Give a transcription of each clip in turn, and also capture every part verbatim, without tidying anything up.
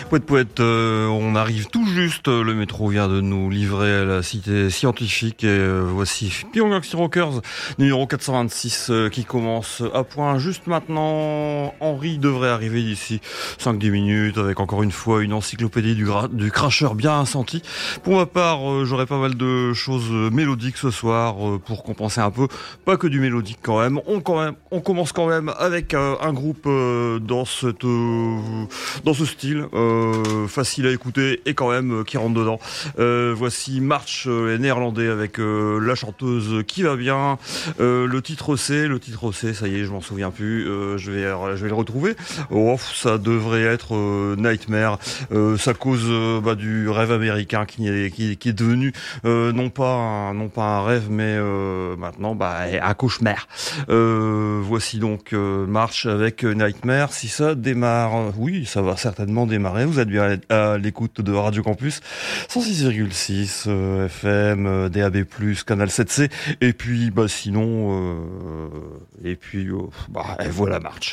Poète, poète, euh, on arrive tout juste, le métro vient de nous livrer à la cité scientifique et euh, voici Pyong Galaxy Rockers, numéro quatre cent vingt-six euh, qui commence à point juste maintenant. Henri devrait arriver d'ici cinq à dix minutes avec encore une fois une encyclopédie du, gra- du cracheur bien senti. Pour ma part, euh, j'aurai pas mal de choses mélodiques ce soir euh, pour compenser un peu, pas que du mélodique quand même. On, quand même, on commence quand même avec euh, un groupe euh, dans, cette, euh, dans ce style. Euh, facile à écouter et quand même euh, qui rentre dedans. Euh, voici March, euh, les néerlandais avec euh, la chanteuse qui va bien. Euh, le titre C, le titre C, ça y est, je m'en souviens plus. Euh, je vais, je vais le retrouver. Oh, ça devrait être euh, Nightmare. Euh, ça cause euh, bah, du rêve américain qui est, qui, qui est devenu euh, non pas un, non pas un rêve, mais euh, maintenant bah, un cauchemar. Euh, voici donc euh, March avec Nightmare. Si ça démarre, oui, ça va certainement démarrer. Vous êtes bien à l'écoute de Radio Campus cent six virgule six euh, F M, euh, D A B plus, Canal sept C, et puis bah sinon, euh, et puis euh, bah et voilà March.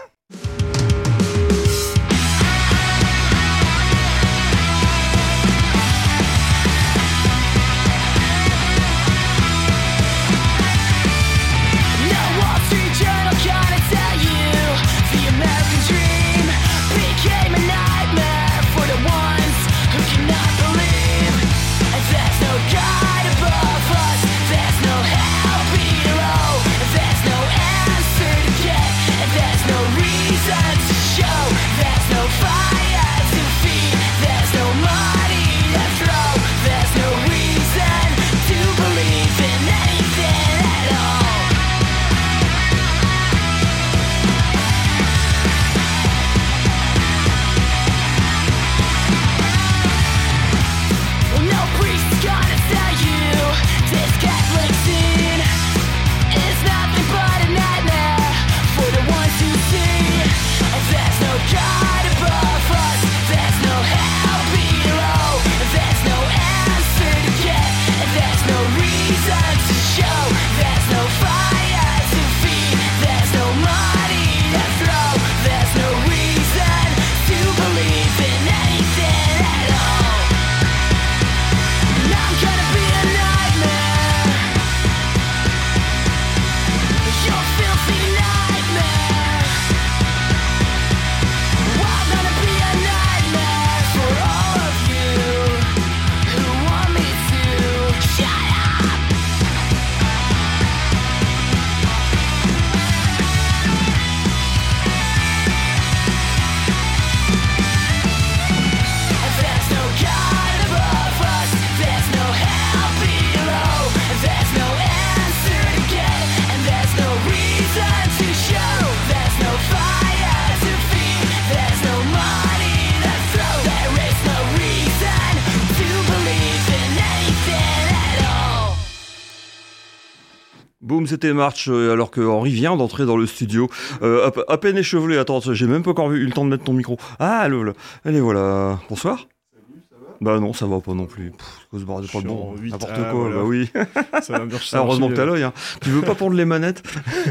Boum, c'était March, euh, alors que Henri vient d'entrer dans le studio, euh, à, à peine échevelé. Attends, j'ai même pas encore eu le temps de mettre ton micro. Ah, le, le. Allez, voilà. Bonsoir. Salut, ça va ? Bah non, ça va pas non plus. Pff, ce bordel, pas bon. N'importe ah, quoi, voilà. Bah oui. Ça va bien. Ah, heureusement que t'as l'œil. Hein. Tu veux pas prendre les manettes ?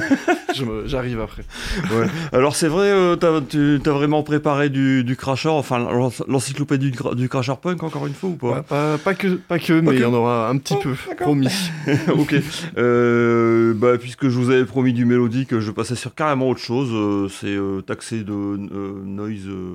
Je me, j'arrive après. Ouais. Alors c'est vrai, euh, t'as, tu, t'as vraiment préparé du, du crasher, enfin l'encyclopédie du, du crasher punk encore une fois ou pas ? Ouais, pas, pas que, pas que, mais il y en aura un petit oh, peu, d'accord. Promis. Ok. Euh, bah puisque je vous avais promis du mélodique, je passais sur carrément autre chose. Euh, c'est euh, taxé de euh, noise. Euh...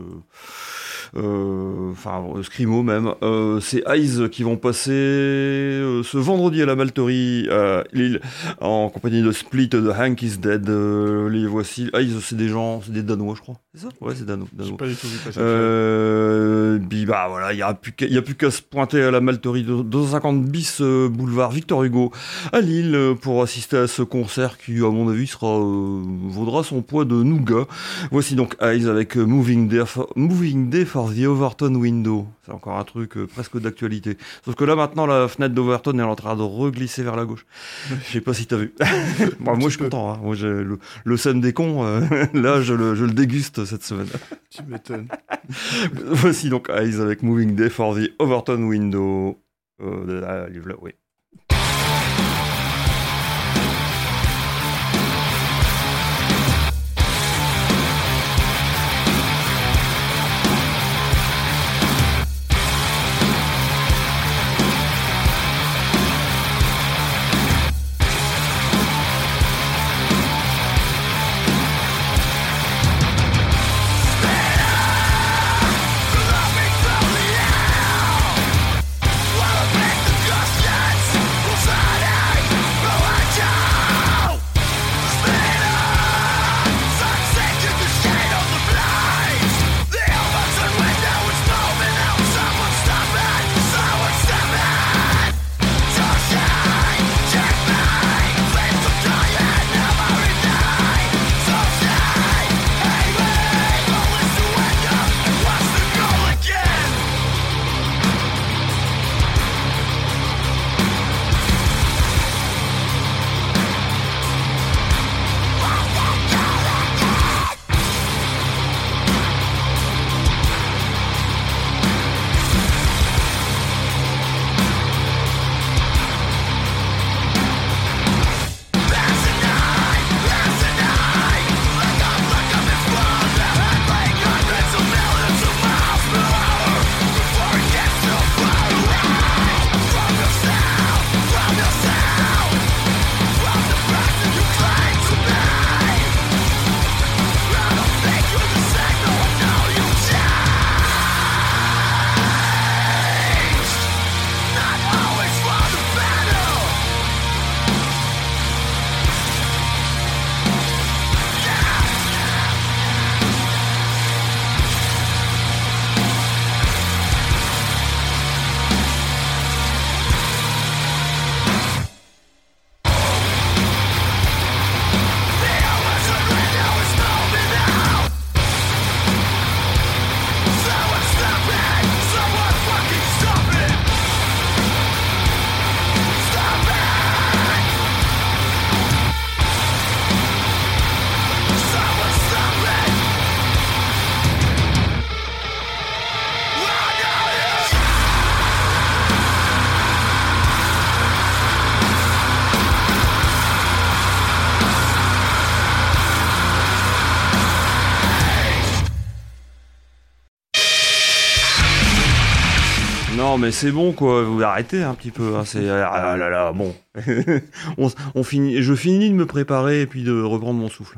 enfin euh, Scrimo même, euh, c'est Eyes qui vont passer euh, ce vendredi à la Malterie à Lille en compagnie de Split de Hank is Dead. Euh, les voici. Eyes, c'est des gens, c'est des Danois je crois, c'est ça ? Ouais, c'est Dano, Dano. J'ai pas du tout vu passer. Euh, puis bah voilà, il y a plus qu'à, y a plus qu'à se pointer à la Malterie de deux cent cinquante bis euh, boulevard Victor Hugo à Lille euh, pour assister à ce concert qui à mon avis sera euh, vaudra son poids de nougat. Voici donc Eyes avec euh, Moving Day for, Moving Day for the Overton Window. C'est encore un truc euh, presque d'actualité. Sauf que là maintenant la fenêtre d'Overton est en train de reglisser vers la gauche. Je sais pas si t'as vu. Bon, moi je suis content. Hein. Moi, le, le scène des cons, euh, là je le, je le déguste cette semaine. Tu m'étonnes. Voici donc Eyes avec Moving Day for the Overton Window. Euh, de la livre là, oui. non, mais c'est bon, quoi. Vous arrêtez un petit peu. Hein. C'est ah là là, bon. on, on finit. Je finis de me préparer et puis de reprendre mon souffle.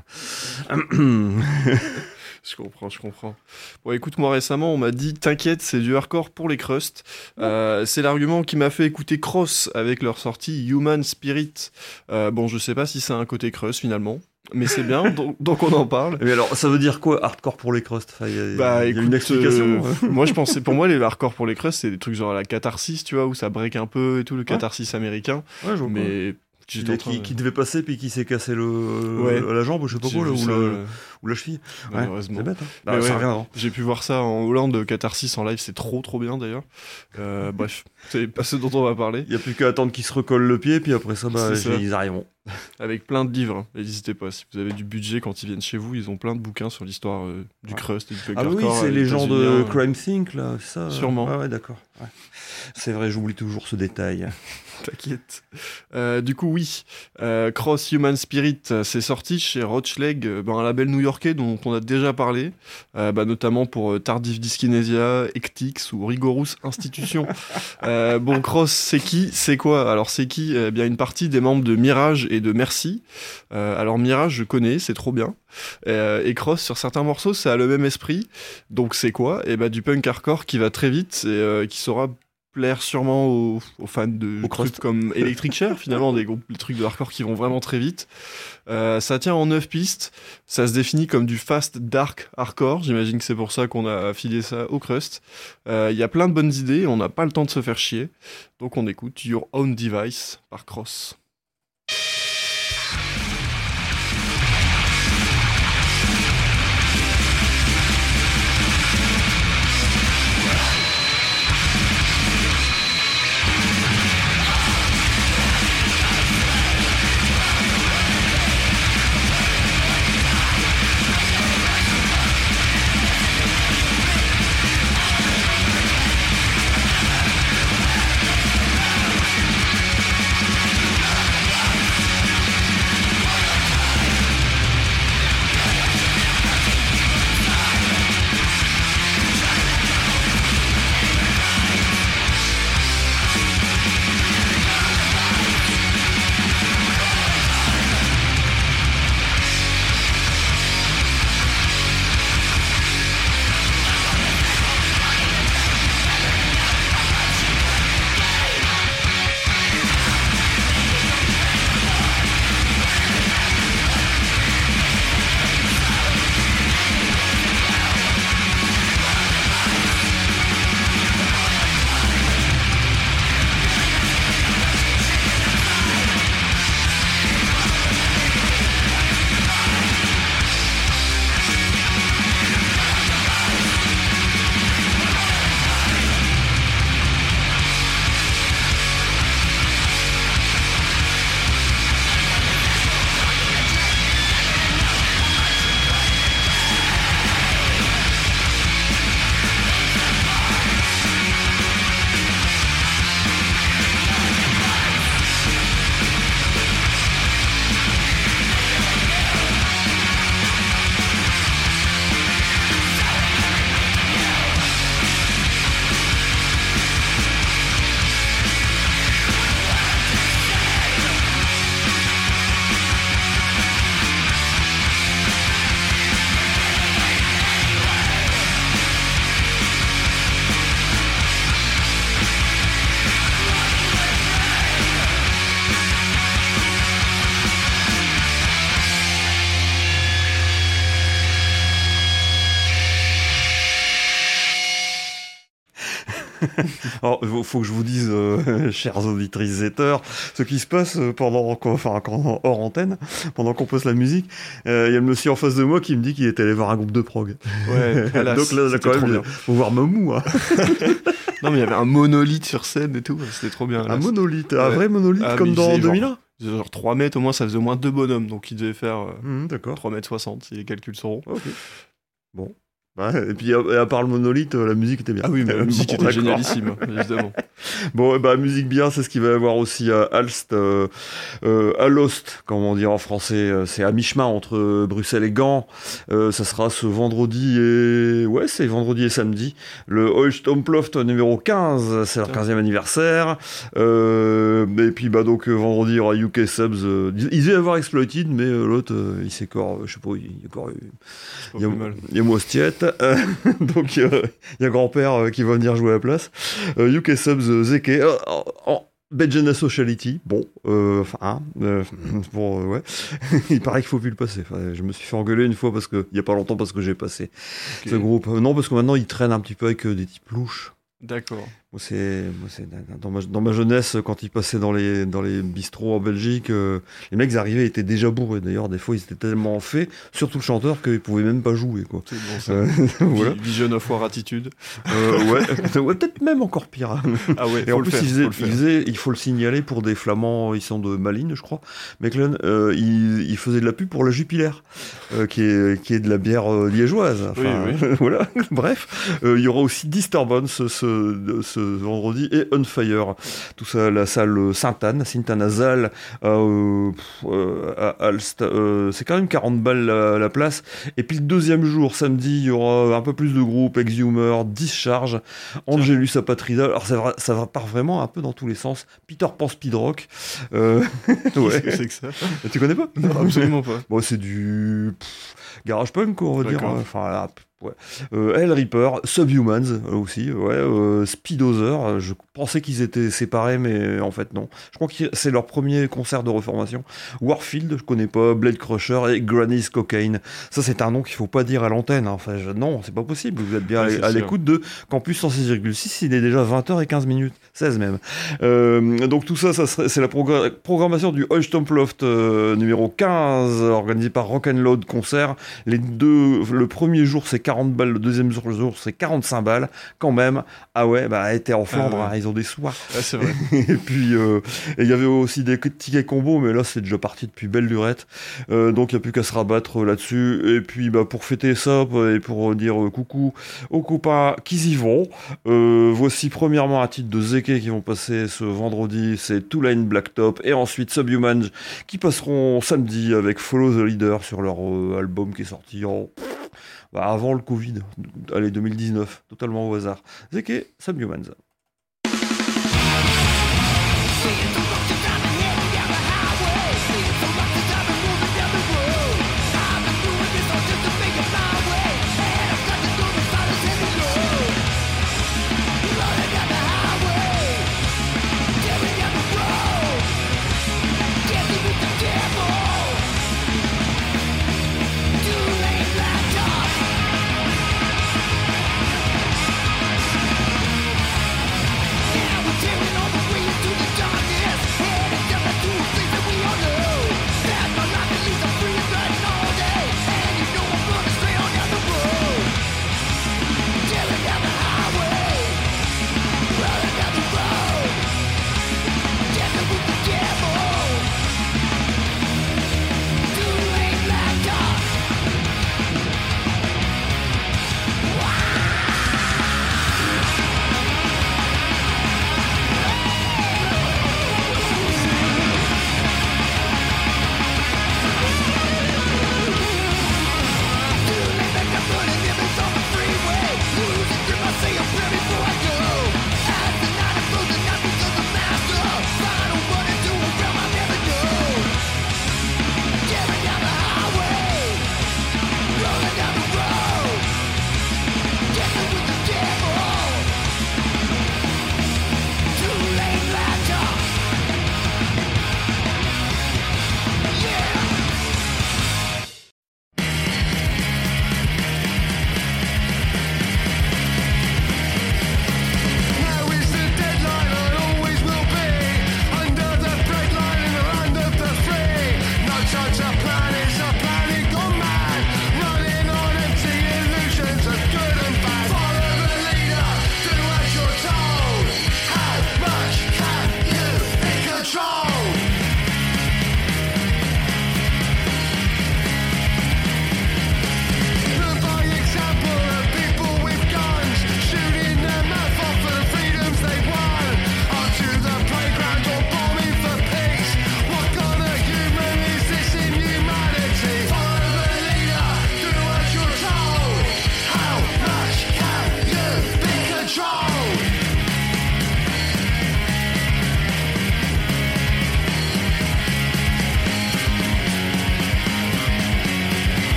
Je comprends, je comprends. Bon, écoute, moi récemment, on m'a dit, t'inquiète, c'est du hardcore pour les crusts. Euh, c'est l'argument qui m'a fait écouter Cross avec leur sortie Human Spirit. Euh, bon, je sais pas si c'est un côté crust finalement, mais c'est bien, donc, donc on en parle. Mais alors, ça veut dire quoi, hardcore pour les crusts? Enfin, y a, bah, y a écoute, une explication. Euh, moi, je pensais, pour moi, les hardcore pour les crusts, c'est des trucs genre la catharsis, tu vois, où ça break un peu et tout, le catharsis ouais. américain. Ouais, je vois mais. Pas. Qui, qui, qui devait passer puis qui s'est cassé le, ouais. la jambe ou je sais pas quoi là, ou, ça, le, euh... ou la cheville. Malheureusement. Ouais, c'est bête. Hein. Bah, ça ouais, revient, hein. J'ai pu voir ça en Hollande, Catharsis en live, c'est trop trop bien d'ailleurs. Euh, bref, c'est pas ce dont on va parler. Il y a plus qu'à attendre qu'ils se recollent le pied puis après ça, bah, ça. ils arriveront. Avec plein de livres, hein. N'hésitez pas, si vous avez du budget quand ils viennent chez vous, ils ont plein de bouquins sur l'histoire euh, du ouais. crust et du punk hardcore. Ah oui, c'est les gens de euh... Crime Sync là, c'est ça. Sûrement. Ah ouais, d'accord. Ouais. C'est vrai, j'oublie toujours ce détail. T'inquiète. Euh, du coup, oui, euh, Cross Human Spirit, c'est sorti chez Rochleg, euh, ben, un label new-yorkais dont on a déjà parlé, euh, bah, notamment pour euh, Tardif Dyskinesia, Ectix ou Rigorous Institution. euh, bon, Cross, c'est qui? C'est quoi? Alors, c'est qui? Eh bien, une partie des membres de Mirage et de Merci. Euh, alors, Mirage, je connais, c'est trop bien. Euh, et Cross, sur certains morceaux, ça a le même esprit. Donc, c'est quoi? Eh ben, du punk hardcore qui va très vite et euh, qui saura plaire sûrement aux, aux fans de Au trucs comme Electric Chair, finalement, des groupes, des trucs de hardcore qui vont vraiment très vite. Euh, ça tient en neuf pistes, ça se définit comme du fast dark hardcore, j'imagine que c'est pour ça qu'on a affilié ça au crust. Il euh, y a plein de bonnes idées, on n'a pas le temps de se faire chier, donc on écoute Your Own Device par Cross. Alors, il faut que je vous dise, euh, chers auditrices et auditeurs, ce qui se passe pendant, enfin, quand, hors antenne, pendant qu'on pose la musique. Il euh, y a le monsieur en face de moi qui me dit qu'il était allé voir un groupe de prog. Ouais, hélas, donc là, là quand même, il faut voir Mamou. Hein. Non, mais il y avait un monolithe sur scène et tout, c'était trop bien. Un là, monolithe, ouais. Un vrai monolithe, ah, comme dans deux mille un. Genre, genre trois mètres, au moins, ça faisait au moins deux bonhommes, donc il devait faire euh, mmh, trois mètres soixante, si les calculs sont ronds. Okay. Bon. Ouais, et puis à, à part le monolithe, la musique était bien. Ah oui, mais la musique bon, était génialissime, évidemment. Bon, bah, musique bien, c'est ce qu'il va y avoir aussi à Alst, euh, euh, à Lost, comme on dit en français. C'est à mi-chemin entre Bruxelles et Gand. Euh, ça sera ce vendredi et... Ouais, c'est vendredi et samedi. Le Oosthomploft numéro quinze, c'est leur quinzième anniversaire. Euh, et puis, bah, donc, vendredi, il y aura U K Subs. Euh, il devait y avoir Exploited, mais euh, l'autre, euh, il s'est corps... Je sais pas, il y a corps... Il y a, il y a Moustiette. Euh, donc, euh, il y a grand-père euh, qui va venir jouer à la place. Euh, U K Subs, euh, Zeke, euh, en Bejana Sociality, bon, euh, enfin, hein, euh, bon, euh, ouais, il paraît qu'il faut plus le passer. Enfin, je me suis fait engueuler une fois parce que, il y a pas longtemps parce que j'ai passé okay. ce groupe. Euh, non, parce que maintenant il traîne un petit peu avec euh, des types louches. D'accord. Moi, c'est, moi, c'est dans, ma, dans ma jeunesse, quand ils passaient dans les, dans les bistrots en Belgique, euh, les mecs arrivaient, ils étaient déjà bourrés. D'ailleurs, des fois, ils étaient tellement faits, surtout le chanteur, qu'ils pouvaient même pas jouer, quoi. C'est bon, ça. Euh, voilà. Vision of War Attitude. Euh, ouais. ouais, peut-être même encore pire. Ah ouais, et en plus, faire, il, faisait, faut il, faisait, il faut le signaler pour des Flamands, ils sont de Malines, je crois. Meclen, euh, il, il faisait de la pub pour la Jupiler, euh, qui, est, qui est de la bière euh, liégeoise. Enfin, oui, oui. voilà. Bref, euh, il y aura aussi Disturbance ce, ce, ce vendredi et Unfire. Tout ça, la salle Sainte-Anne, Sainte-Anne-Azal, euh, euh, à Alst. Euh, c'est quand même quarante balles la, la place. Et puis le deuxième jour, samedi, il y aura un peu plus de groupes, Exhumer, Discharge, Angelus Apatrida. Alors ça va, ça va part vraiment un peu dans tous les sens. Peter Pan Speed Rock. Euh, ouais. Qu'est-ce que c'est que ça? Tu connais pas? Non, absolument pas. Bon, c'est du pff, garage punk, on va D'accord. dire. Enfin, là, ouais. Euh, Hell Reaper, Subhumans euh, aussi, ouais, euh, Speedozer, je pensais qu'ils étaient séparés, mais en fait non. Je crois que c'est leur premier concert de reformation. Warfield, je connais pas, Blade Crusher et Granny's Cocaine. Ça, c'est un nom qu'il faut pas dire à l'antenne. Hein. Enfin, je... non, c'est pas possible. Vous êtes bien ouais, à, à l'écoute de Campus cent six virgule six, il est déjà vingt heures quinze minutes, seize même. Euh, donc tout ça, ça serait, c'est la progr- programmation du Oosthomploft euh, numéro quinze, organisé par Rock'n'Load Concert. Les deux, le premier jour, c'est quarante balles, le deuxième jour, c'est quarante-cinq balles, quand même. Ah ouais, bah, était en Flandre, ah ouais. hein, ils ont des soirs. Ah, c'est vrai. Et puis, euh, il y avait aussi des tickets combos, mais là, c'est déjà parti depuis belle lurette. Euh, donc, il n'y a plus qu'à se rabattre là-dessus. Et puis, bah, pour fêter ça, et pour dire euh, coucou aux copains qui y vont, euh, voici premièrement un titre de Zeke qui vont passer ce vendredi, c'est Two Line Blacktop, et ensuite Subhumans qui passeront samedi avec Follow the Leader sur leur euh, album qui est sorti en... Bah, avant le Covid, allez, deux mille dix-neuf, totalement au hasard. Zeke, Subhumans. Tearing all the way into the darkness.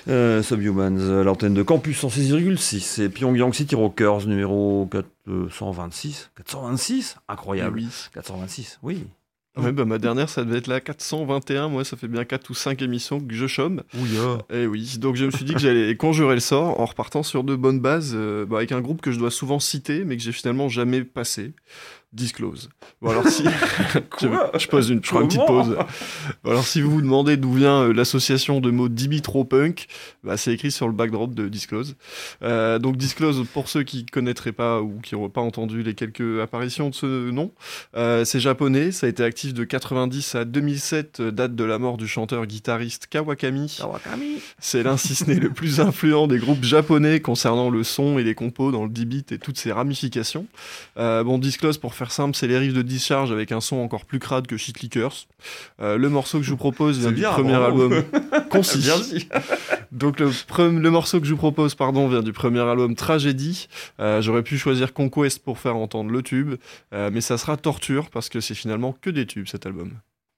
Euh, Subhumans, l'antenne de Campus cent six virgule six et Pyongyang City Rockers numéro quatre cent vingt-six. quatre cent vingt-six, incroyable. Oui. quatre cent vingt-six, oui. Ouais, bah, ma dernière, ça devait être la quatre cent vingt et un. Moi, ça fait bien quatre ou cinq émissions que je chôme. Oui, oh. Et oui, donc je me suis dit que j'allais conjurer le sort en repartant sur de bonnes bases, euh, bah, avec un groupe que je dois souvent citer, mais que j'ai finalement jamais passé. Disclose. Bon, alors si je, je pose une, je prends une petite pause. Bon, alors si vous vous demandez d'où vient euh, l'association de mots Dimitro-Punk, bah, c'est écrit sur le backdrop de Disclose. Euh, donc Disclose, pour ceux qui connaîtraient pas ou qui n'auraient pas entendu les quelques apparitions de ce nom, euh, c'est japonais. Ça a été actif de quatre-vingt-dix à deux mille sept, date de la mort du chanteur-guitariste Kawakami. Kawakami. C'est l'un, si ce n'est le plus influent des groupes japonais concernant le son et les compos dans le D-beat et toutes ses ramifications. Euh, bon, Disclose, pour faire simple, c'est les riffs de Discharge avec un son encore plus crade que Shit Lickers. Euh, le morceau que je vous propose vient C'est du bien, premier bravo. album Concis. Bien dit. Donc le, pre- le morceau que je vous propose pardon, vient du premier album Tragédie. Euh, j'aurais pu choisir Conquest pour faire entendre le tube, euh, mais ça sera Torture parce que c'est finalement que des tubes cet album.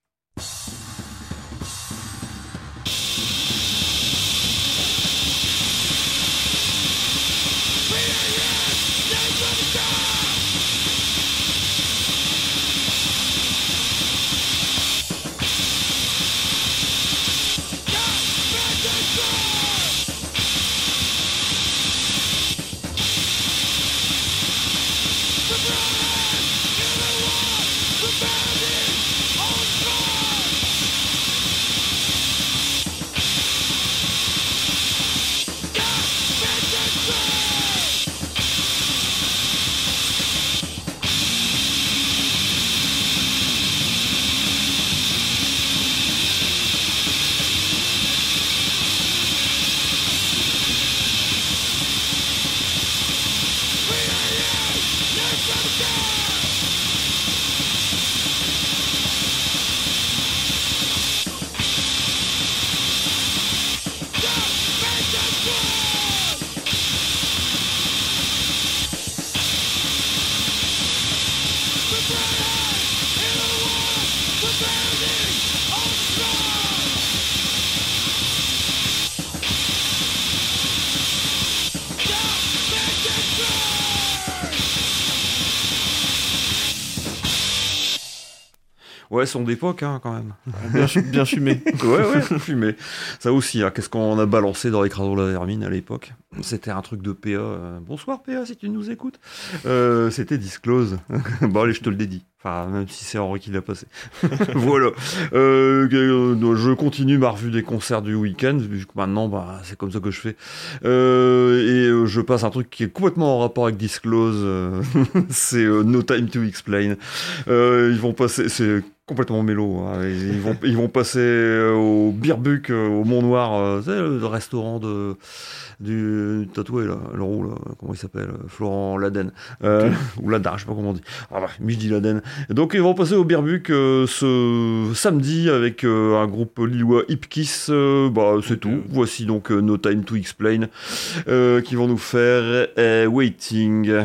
Ouais, son d'époque, hein, quand même. Bien, bien fumé. Ouais, ouais, fumé. Ça aussi, hein, qu'est-ce qu'on a balancé dans l'écrasant la vermine à l'époque. C'était un truc de P A. Euh, bonsoir P A, si tu nous écoutes. Euh, c'était Disclose. Bon, allez, je te le dédie. Enfin, même si c'est Henri qui l'a passé. Voilà. Euh, euh, je continue ma revue des concerts du week-end, vu que maintenant, bah, c'est comme ça que je fais. Euh, et euh, je passe un truc qui est complètement en rapport avec Disclose. Euh, c'est euh, No Time to Explain. Euh, ils vont passer... C'est complètement mélo. Hein. Ils, vont, ils vont passer euh, au Birbuck, euh, au Mont-Noir, euh, c'est le restaurant de... du tatoué là, le roux là, comment il s'appelle, Florent Laden, euh, okay. ou Laden, je sais pas comment on dit, ah bah, mais je dis Laden. Et donc ils vont passer au Birbuck euh, ce samedi avec euh, un groupe lillois Hip Kiss, euh, bah c'est tout. Okay. Voici donc euh, No Time to Explain, euh, qui vont nous faire euh, Waiting.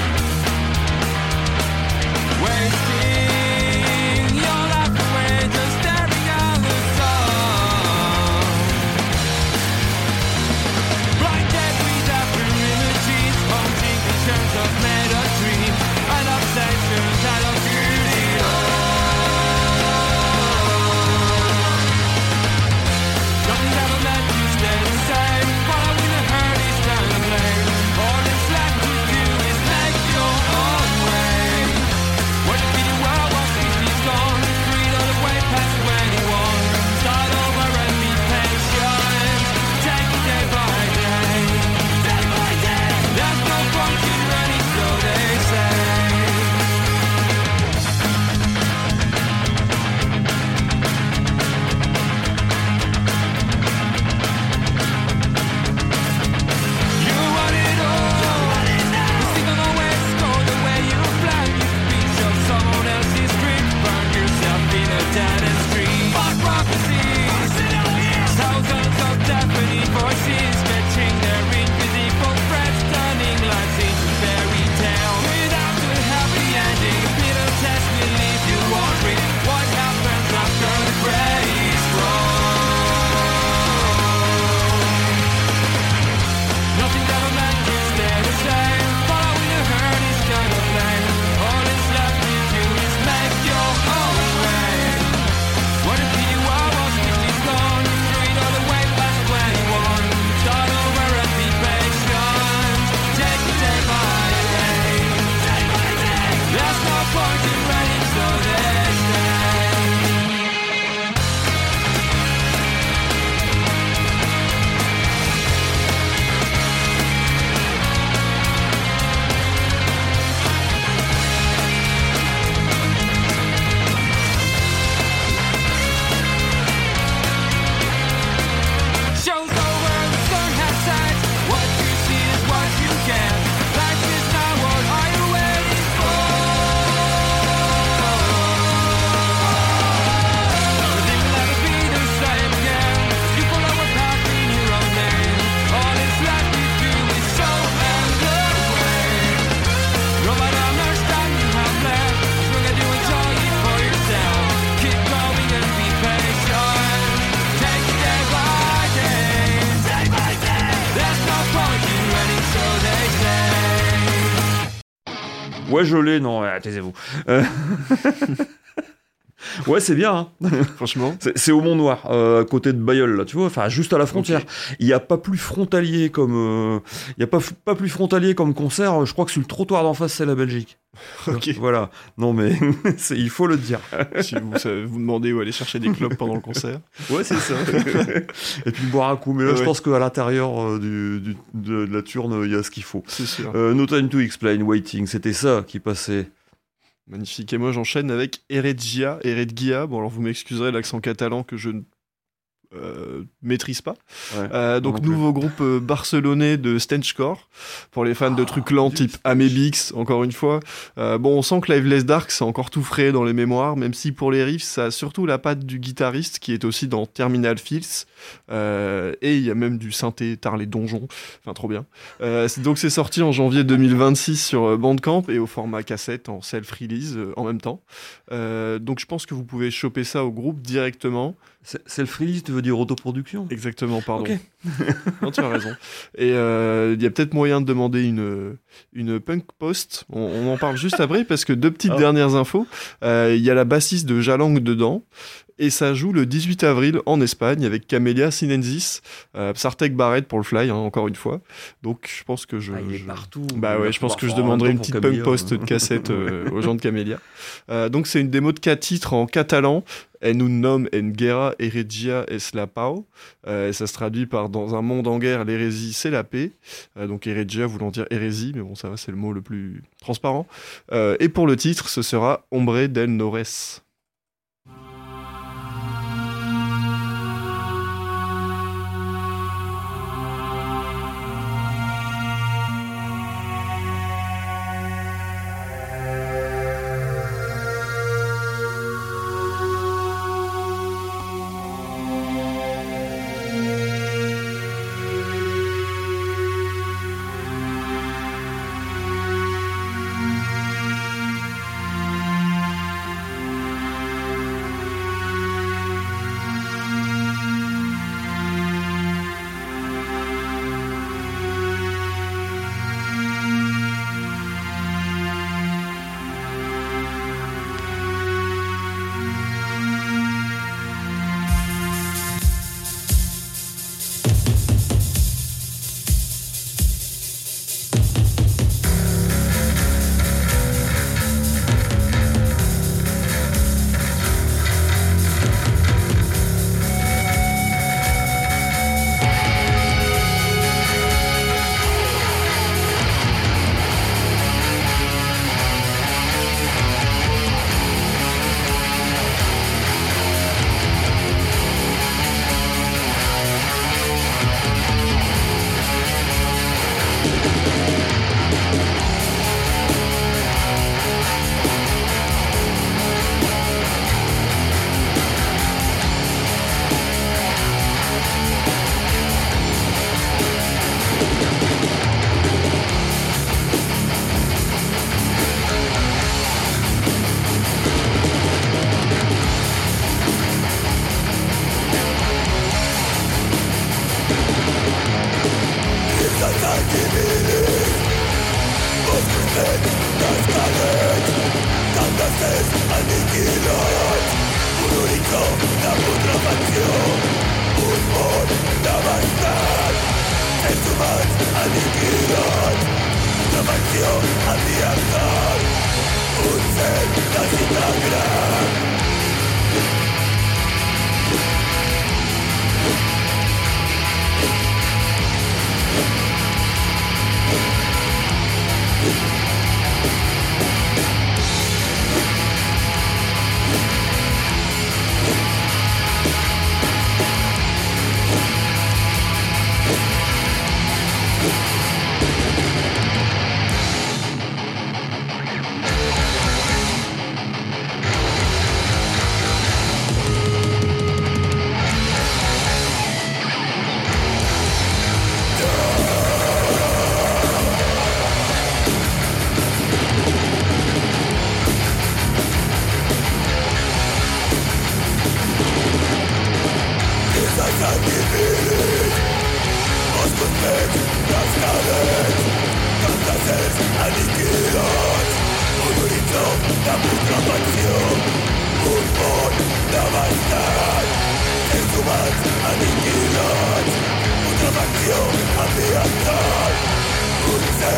Wasting your life away just Ouais, je l'ai, non, ouais, taisez-vous. Euh... Ouais, c'est bien, hein. Franchement. C'est, c'est au Mont Noir, euh, à côté de Bayeul, là, tu vois, enfin, juste à la frontière. Okay. Il n'y a pas plus frontalier comme, euh, il y a pas, pas plus frontalier comme concert. Je crois que sur le trottoir d'en face, c'est la Belgique. Ok. Voilà. Non, mais c'est, il faut le dire. Si vous ça, vous demandez où aller chercher des clopes pendant le concert. Ouais, c'est ça. Et puis boire un coup. Mais là, ouais. je pense qu'à l'intérieur euh, du, du, de, de la turne, il y a ce qu'il faut. C'est sûr. Euh, No Time to Explain, Waiting, c'était ça qui passait. Magnifique. Et moi, j'enchaîne avec Heredia. Heredia. Bon, alors vous m'excuserez l'accent catalan que je ne euh, maîtrise pas. Ouais, euh, donc, nouveau groupe euh, barcelonais de Stenchcore. Pour les fans de trucs lents type Amebix, encore une fois. Euh, bon, on sent que Liveless Dark, c'est encore tout frais dans les mémoires, même si pour les riffs, ça a surtout la patte du guitariste qui est aussi dans Terminal Fields. Euh, et il y a même du synthé Tar les Donjons. Enfin, trop bien. Euh, c'est, donc, c'est sorti en janvier deux mille vingt-six sur Bandcamp et au format cassette en self-release euh, en même temps. Euh, donc, je pense que vous pouvez choper ça au groupe directement. C'est, self-release, tu veux dire autoproduction ? Exactement, pardon. Okay. Non, tu as raison. Et il euh, y a peut-être moyen de demander une, une punk post. On, on en parle juste après parce que deux petites oh. dernières infos. Il euh, y a la bassiste de Jalang dedans. Et ça joue le dix-huit avril en Espagne avec Camellia Sinensis, euh, Psartek Barrett pour le fly, hein, encore une fois. Donc je pense que je. Ah, il est je... partout. Bah ouais, je pense que je demanderai une petite Camellia, punk post de cassette euh, aux gens de Camellia. Euh, donc c'est une démo de quatre titres en catalan. En un nom en guerra heregia es la pau. Euh, et ça se traduit par dans un monde en guerre, l'hérésie c'est la paix. Euh, donc heregia voulant dire hérésie, mais bon, ça va, c'est le mot le plus transparent. Euh, et pour le titre, ce sera Hombre del Nores.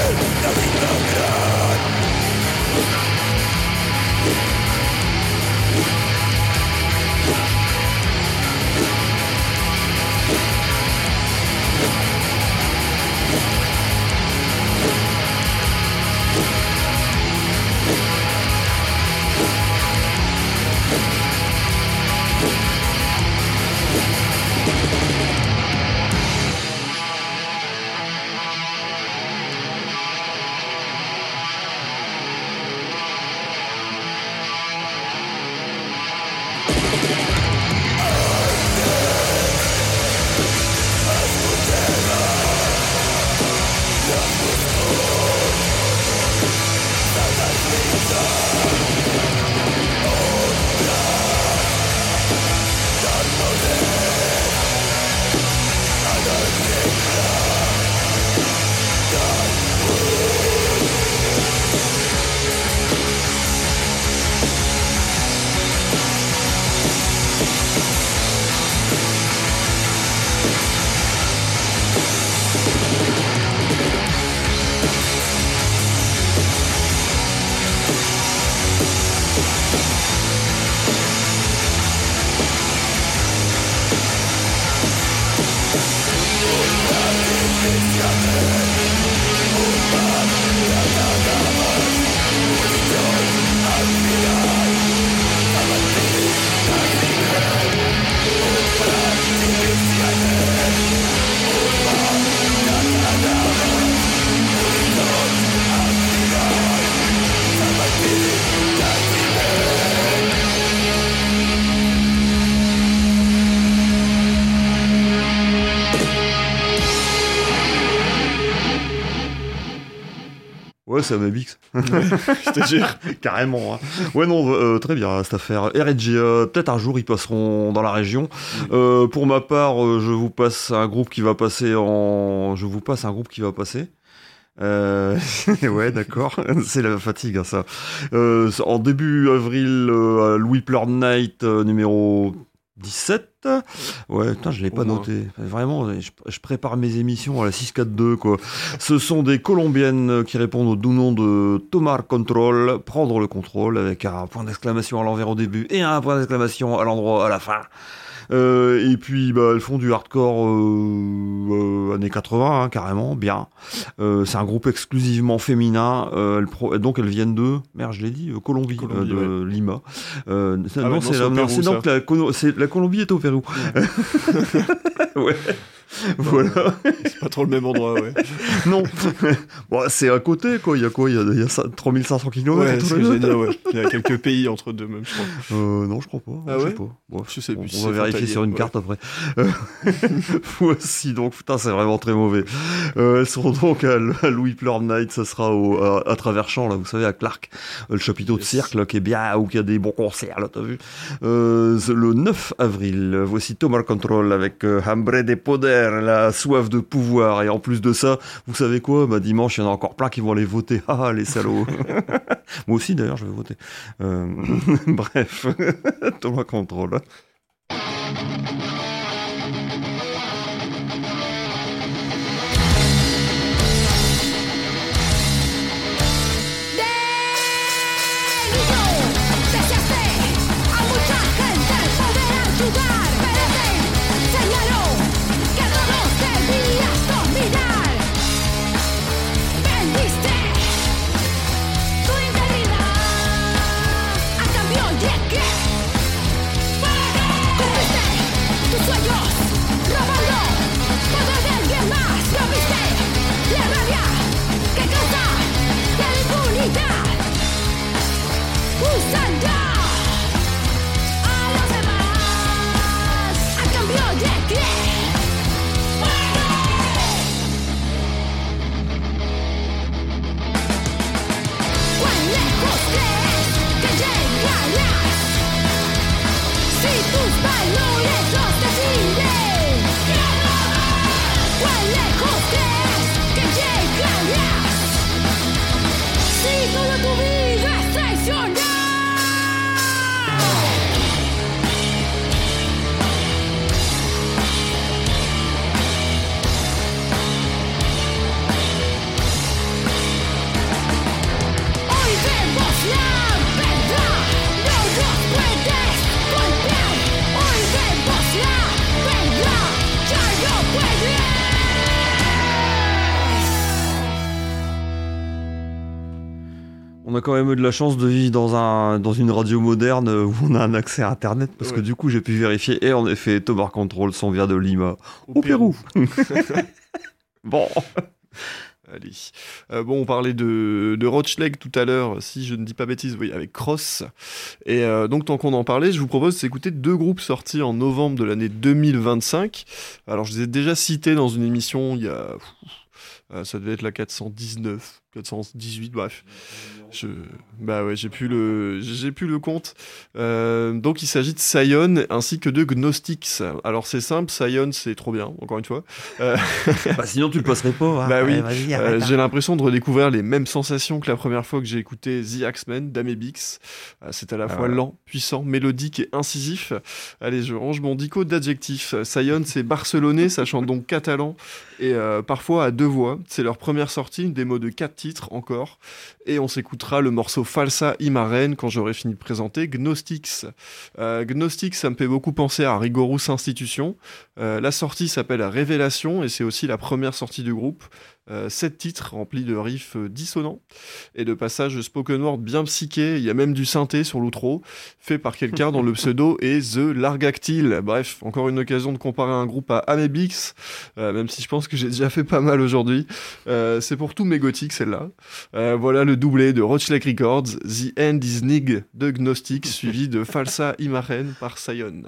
Ouais, c'est Amabix. Je te jure. Carrément. Hein. Ouais, non, euh, très bien, cette affaire. R G, euh, peut-être un jour, ils passeront dans la région. Euh, pour ma part, euh, je vous passe un groupe qui va passer en... Je vous passe un groupe qui va passer. Euh... ouais, d'accord. C'est la fatigue, hein, ça. Euh, en début avril, euh, Louis Pleur Night, euh, numéro dix-sept. Ouais, putain, je l'ai pas noté. Vraiment, je, je prépare mes émissions à la six quatre deux, quoi. Ce sont des Colombiennes qui répondent au doux nom de Tomar Control, prendre le contrôle, avec un point d'exclamation à l'envers au début et un point d'exclamation à l'endroit à la fin. Euh, et puis bah, elles font du hardcore euh, euh, années quatre-vingts, hein, carrément, bien. Euh, c'est un groupe exclusivement féminin. Euh, elles pro- donc elles viennent de, merde, je l'ai dit, euh, Colombie, Colombie euh, de ouais. Lima. Euh, c'est, ah non, ouais, c'est, non, la, c'est, c'est Pérou, donc la, c'est, la Colombie est au Pérou. Ouais. ouais. Voilà. C'est pas trop le même endroit, ouais. Non. Bon, c'est à côté, quoi. Il y a quoi ? Il y a, il y a trois mille cinq cents kilomètres. Ouais, c'est ce que j'ai dit, ouais. Il y a quelques pays entre deux, même, je crois. Euh, non, je crois pas. Ah je ouais sais pas. Bon, je sais plus. on, Si on va vérifier sur une ouais. carte après. Euh, voici donc, putain, c'est vraiment très mauvais. Euh, elles seront donc à, à Louis Pleur Night, ça sera au, à, à travers champs, là, vous savez, à Clark, le chapiteau yes. de cirque, là, qui est bien, où il y a des bons concerts, là, t'as vu. Euh, le neuf avril, voici Tomar Control avec euh, Hambre de Poder, la soif de pouvoir. Et en plus de ça, vous savez quoi ? Bah, dimanche, il y en a encore plein qui vont aller voter. Ah, les salauds. Moi aussi, d'ailleurs, je vais voter. Euh... Bref, Tomar Control. On a quand même eu de la chance de vivre dans, un, dans une radio moderne où on a un accès à Internet, parce ouais. que du coup, j'ai pu vérifier. Et en effet, Tomar Control sont vient de Lima, au, au Pérou. Pérou. Bon. Allez. Euh, bon, on parlait de, de Rochleg tout à l'heure, si je ne dis pas bêtises, oui, avec Cross. Et euh, donc, tant qu'on en parlait, je vous propose d'écouter deux groupes sortis en novembre de l'année deux mille vingt-cinq. Alors, je les ai déjà cités dans une émission il y a... Euh, ça devait être la quatre cent dix-neuf, quatre cent dix-huit, bref. Je... Bah ouais, j'ai plus le, j'ai plus le compte. Euh, donc il s'agit de Sion ainsi que de Gnostics. Alors c'est simple, Sion c'est trop bien, encore une fois. Euh... bah sinon tu le passerais pas. Hein. Bah oui. Ouais, euh, j'ai l'impression de redécouvrir les mêmes sensations que la première fois que j'ai écouté The Axemen d'Amebix. Euh, c'est à la fois ah ouais. lent, puissant, mélodique et incisif. Allez, je range mon dico d'adjectifs. Sion c'est barcelonais, ça chante donc catalan et euh, parfois à deux voix. C'est leur première sortie, une démo de quatre titres encore. Et on s'écoutera le morceau Falsa Imaren quand j'aurai fini de présenter Gnostics. Euh, Gnostics, ça me fait beaucoup penser à Rigorous Institution. Euh, la sortie s'appelle Révélation et c'est aussi la première sortie du groupe. Euh, sept titres remplis de riffs euh, dissonants et de passages spoken word bien psychés. Il y a même du synthé sur l'outro, fait par quelqu'un dont le pseudo est The Largactyle. Bref, encore une occasion de comparer un groupe à Amebix, euh, même si je pense que j'ai déjà fait pas mal aujourd'hui. Euh, c'est pour tous mes gothiques, celle-là. Euh, voilà le doublé de Rochleg Records, The End is Nig de Gnostics, suivi de Falsa Imaren par Sion.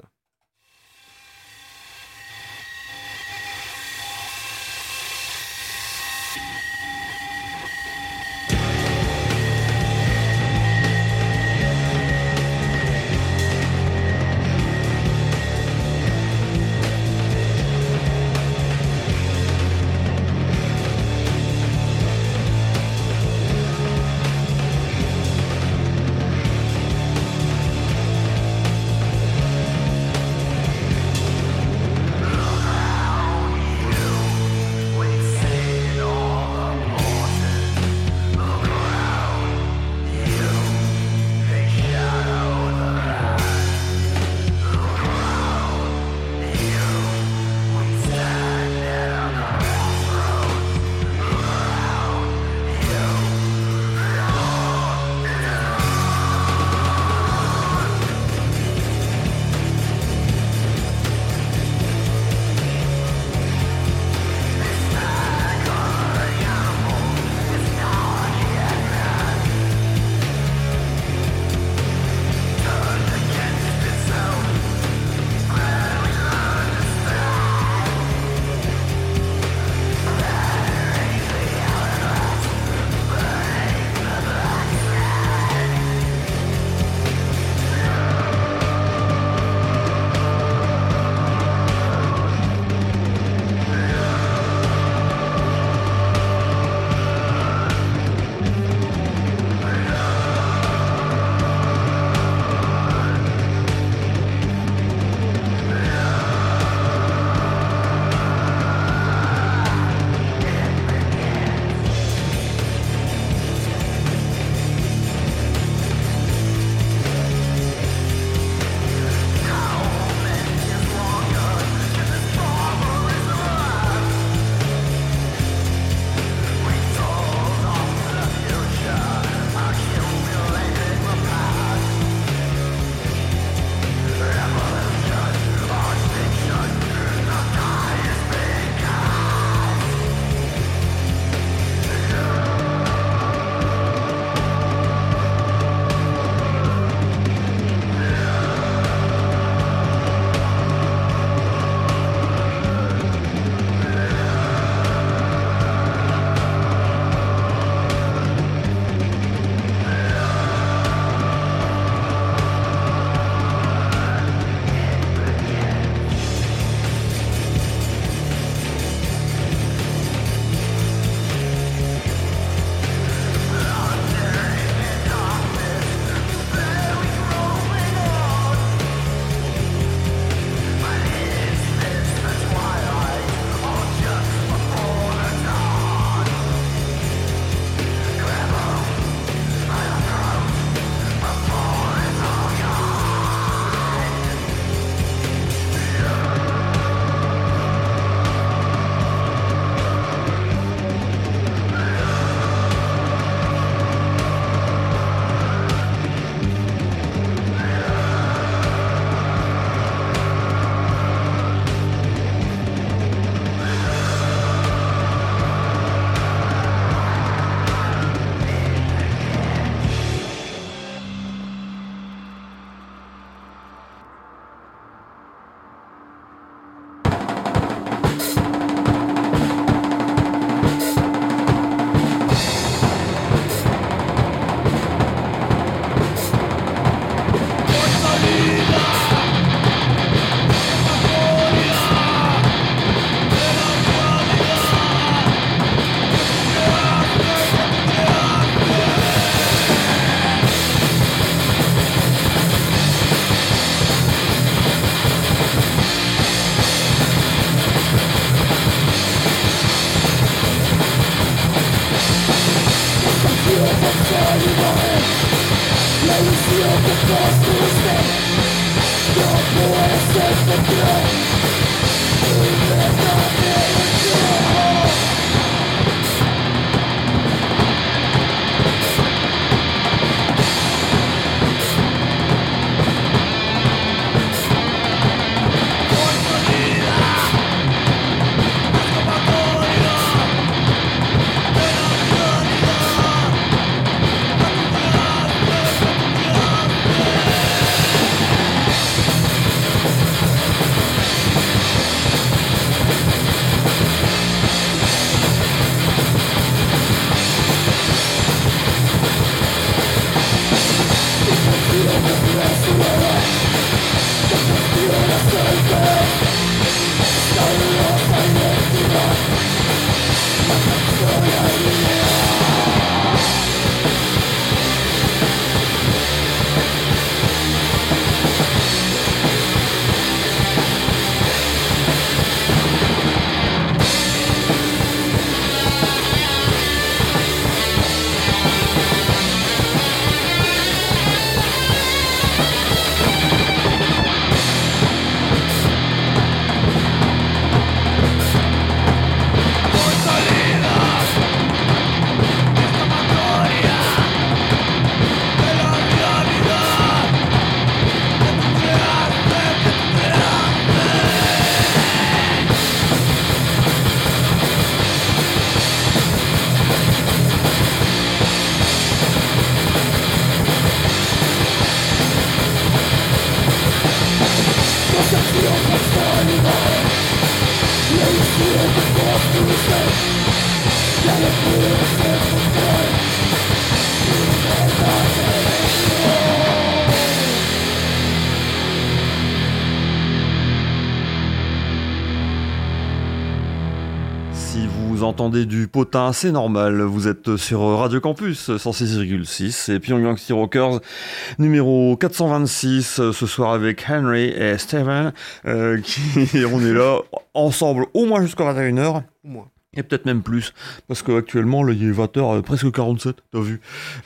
Entendez du potin, c'est normal, vous êtes sur Radio Campus cent six virgule six et Pyongyang City Rockers numéro quatre cent vingt-six ce soir avec Henry et Steven euh, qui on est là ensemble au moins jusqu'à vingt et une heures au moins. Et peut-être même plus, parce qu'actuellement, là, il est vingt heures, presque quarante-sept, t'as vu.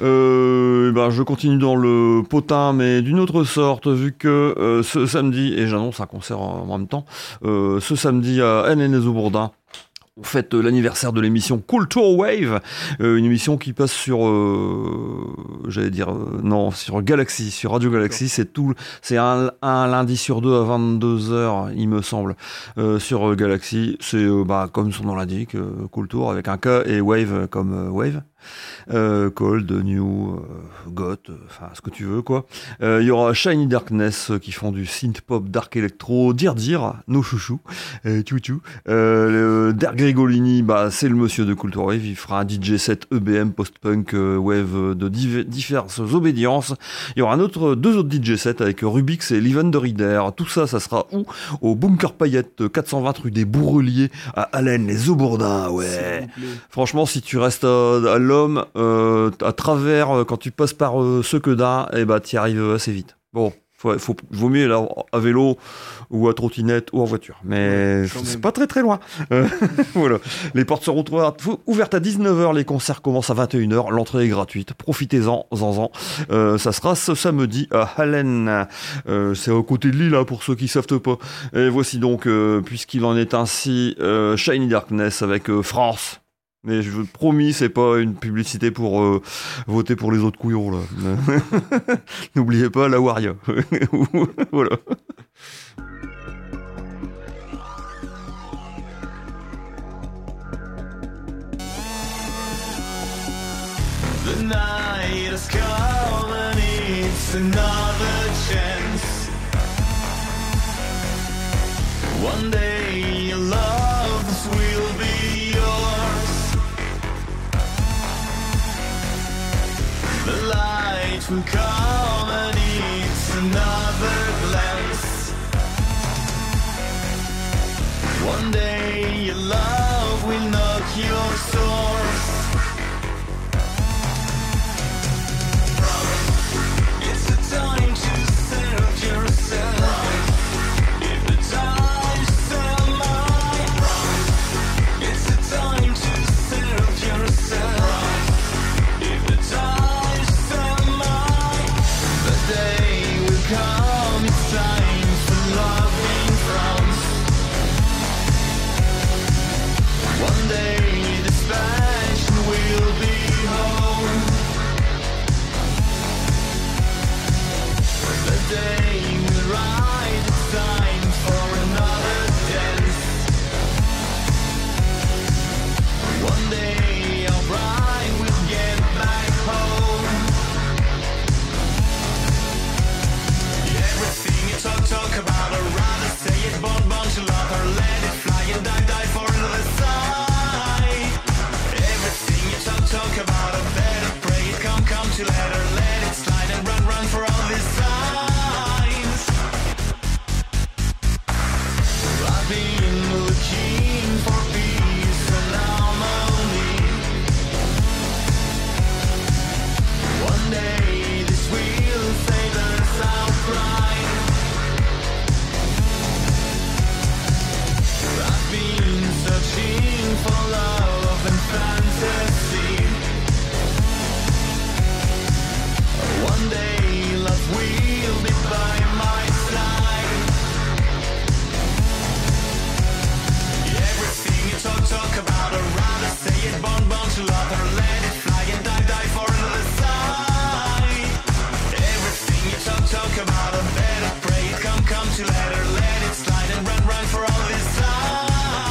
Euh, ben, je continue dans le potin, mais d'une autre sorte, vu que euh, ce samedi, et j'annonce un concert en, en même temps, euh, ce samedi à N N S au Bourdin, on fête l'anniversaire de l'émission Culture Wave, euh, une émission qui passe sur, euh, j'allais dire, euh, non, sur Galaxy, sur Radio Galaxy, c'est tout, c'est un, un lundi sur deux à vingt-deux heures, il me semble, euh, sur euh, Galaxy. C'est, euh, bah, comme son nom l'indique, euh, Culture avec un K et Wave comme euh, Wave. Euh, cold, new, euh, goth, enfin euh, ce que tu veux quoi. Il euh, y aura Shiny Darkness euh, qui font du synth pop, dark electro, dire dire, nos chouchous, euh, tchou euh, Derek Grigolini, bah c'est le monsieur de Culture Wave, il fera un D J set E B M post-punk euh, wave de div- diverses obédiences. Il y aura un autre, deux autres D J sets avec Rubix et Livan de Reader. Tout ça, ça sera où? Au Bunker Payette, quatre cent vingt rue des Bourreliers à Allen, les Aubourdins, ouais. Franchement, si tu restes à, à l'homme, euh, à travers, euh, quand tu passes par euh, ce que d'un, et bah t'y arrives assez vite. Bon, faut, faut, vaut mieux là à vélo ou à trottinette ou en voiture, mais ouais, c'est pas très très loin. Euh, voilà, les portes seront ouvertes à dix-neuf heures, les concerts commencent à vingt et une heures, l'entrée est gratuite, profitez-en, en euh, ça sera ce samedi à Hallen, euh, c'est à côté de Lille là, pour ceux qui savent pas. Et voici donc, euh, puisqu'il en est ainsi, euh, Shiny Darkness avec euh, France. Mais je vous promis, c'est pas une publicité pour euh, voter pour les autres couillons, là. N'oubliez pas la Waria. Voilà. The night has come and it's another chance. One day your loves will be yours. The light will come and it's another glance. One day your love will knock your source. It's the time to serve yourself. If the time to sell mine. It's the time to serve yourself. If the to let her let it slide and run, run for all these signs. I've been looking for peace and harmony. One day this will fade us outright. I've been searching for love and fantasy. One day love will be by my side. Everything you talk, talk about her, rather say it, born, born to love her, let it fly and die, die for another side. Everything you talk, talk about her, better pray it, come, come to let her, let it slide and run, run for all these signs.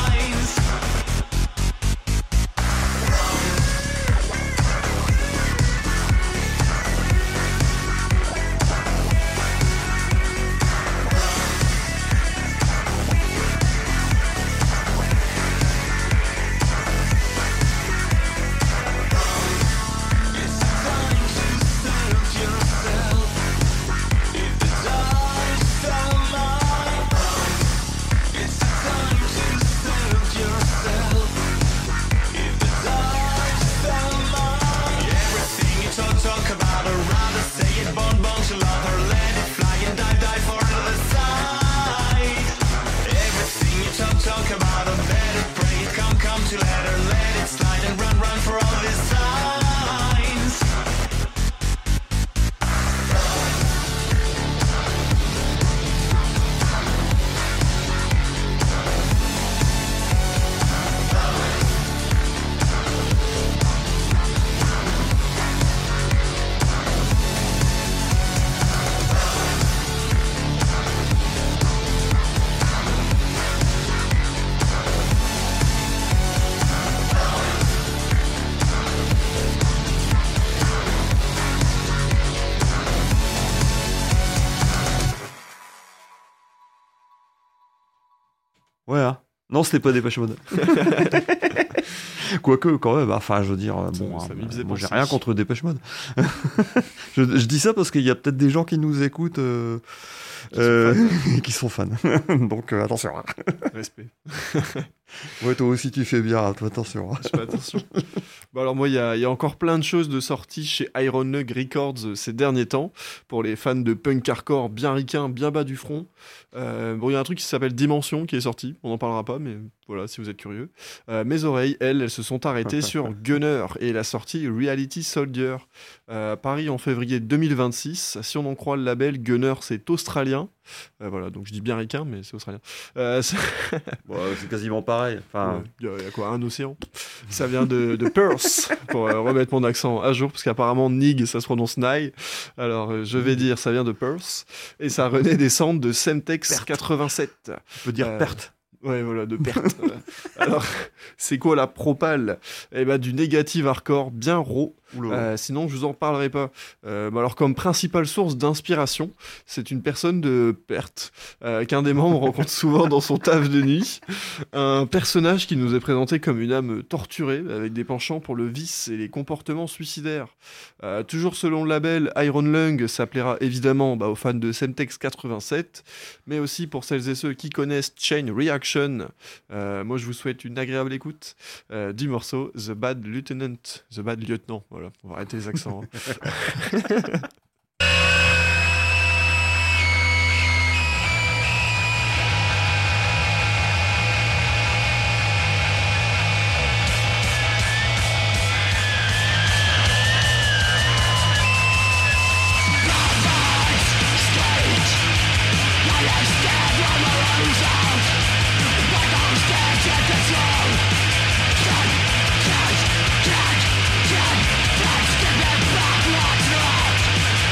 Ouais, hein. Non, c'était pas Depeche Mode. Quoique, quand même, enfin, je veux dire, bon, ça, ça hein, moi j'ai rien contre Depeche Mode. je, je dis ça parce qu'il y a peut-être des gens qui nous écoutent euh, qui, euh, sont qui sont fans. Donc, euh, attention. Respect. Ouais, toi aussi tu fais bien, toi, attention. Je fais attention. Bon, alors moi, il y, y a encore plein de choses de sorties chez Iron Lung Records ces derniers temps, pour les fans de punk hardcore bien ricain, bien bas du front. Euh, bon, il y a un truc qui s'appelle Dimension qui est sorti, on n'en parlera pas, mais voilà, si vous êtes curieux. Euh, mes oreilles, elles, elles se sont arrêtées sur Gunner et la sortie Reality Soldier. Euh, à Paris en février deux mille vingt-six. Si on en croit le label, Gunner, c'est australien. Euh, voilà, donc je dis bien ricain, mais c'est australien. Euh, c'est... Bon, c'est quasiment pareil. Enfin... Il ouais, y, y a quoi, un océan. Ça vient de, de Perth, pour euh, remettre mon accent à jour, parce qu'apparemment Nig, ça se prononce Nai. Alors euh, je vais dire, ça vient de Perth, et ça renaît des cendres de Semtex quatre-vingt-sept. On peut dire euh... perte. Ouais, voilà, de perte. Alors, c'est quoi la propale ? Eh ben, du négative hardcore bien raw. Euh, sinon, je vous en parlerai pas. Euh, bah alors, comme principale source d'inspiration, c'est une personne de perte euh, qu'un des membres rencontre souvent dans son taf de nuit. Un personnage qui nous est présenté comme une âme torturée, avec des penchants pour le vice et les comportements suicidaires. Euh, toujours selon le label, Iron Lung s'appellera évidemment bah, aux fans de Semtex quatre-vingt-sept, mais aussi pour celles et ceux qui connaissent Chain Reaction. Euh, moi, je vous souhaite une agréable écoute euh, du morceau The Bad Lieutenant. The Bad Lieutenant, voilà. On va arrêter les accents. Hein. Can't, can't, can't, can't, can't, can't, can't, can't,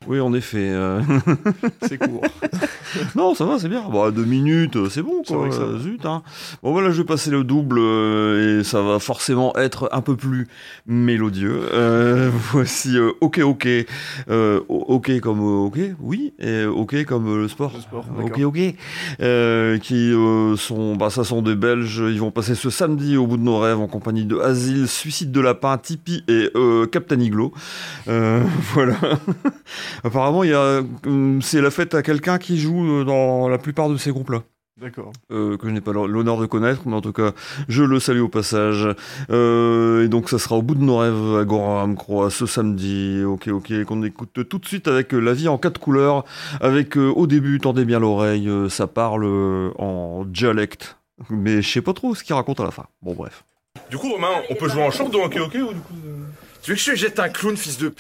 Oui, en effet. euh. C'est court. Non, ça va, c'est bien. Bon, deux minutes, euh, c'est bon, C'est quoi. vrai que ça va. Euh, Zut, hein. Bon, voilà, je vais passer le double euh, et ça va forcément être un peu plus mélodieux. Euh, voici euh, Ok Ok. Euh, o- ok comme euh, ok, oui, et ok comme euh, le sport. Le sport, ok d'accord. Ok. Euh, qui euh, sont, bah, ça sont des Belges. Ils vont passer ce samedi au bout de nos rêves en compagnie de Asile, Suicide de Lapin, Tipeee et euh, Captain Iglo. Euh, voilà. Apparemment, il y a, hum, c'est la fête à quelqu'un qui joue euh, dans la plupart de ces groupes-là. D'accord. Euh, que je n'ai pas l'honneur de connaître, mais en tout cas, je le salue au passage. Euh, et donc, ça sera au bout de nos rêves à Gorham, Croix, ce samedi. Ok, ok, qu'on écoute tout de suite avec euh, La vie en quatre couleurs. Avec, euh, au début, tendez bien l'oreille, euh, ça parle euh, en dialecte. Mais je sais pas trop ce qu'il raconte à la fin. Bon, bref. Du coup, Romain, on peut jouer en short dans Ok Ok ou du coup euh, Tu veux que je te jette un clown, fils de p...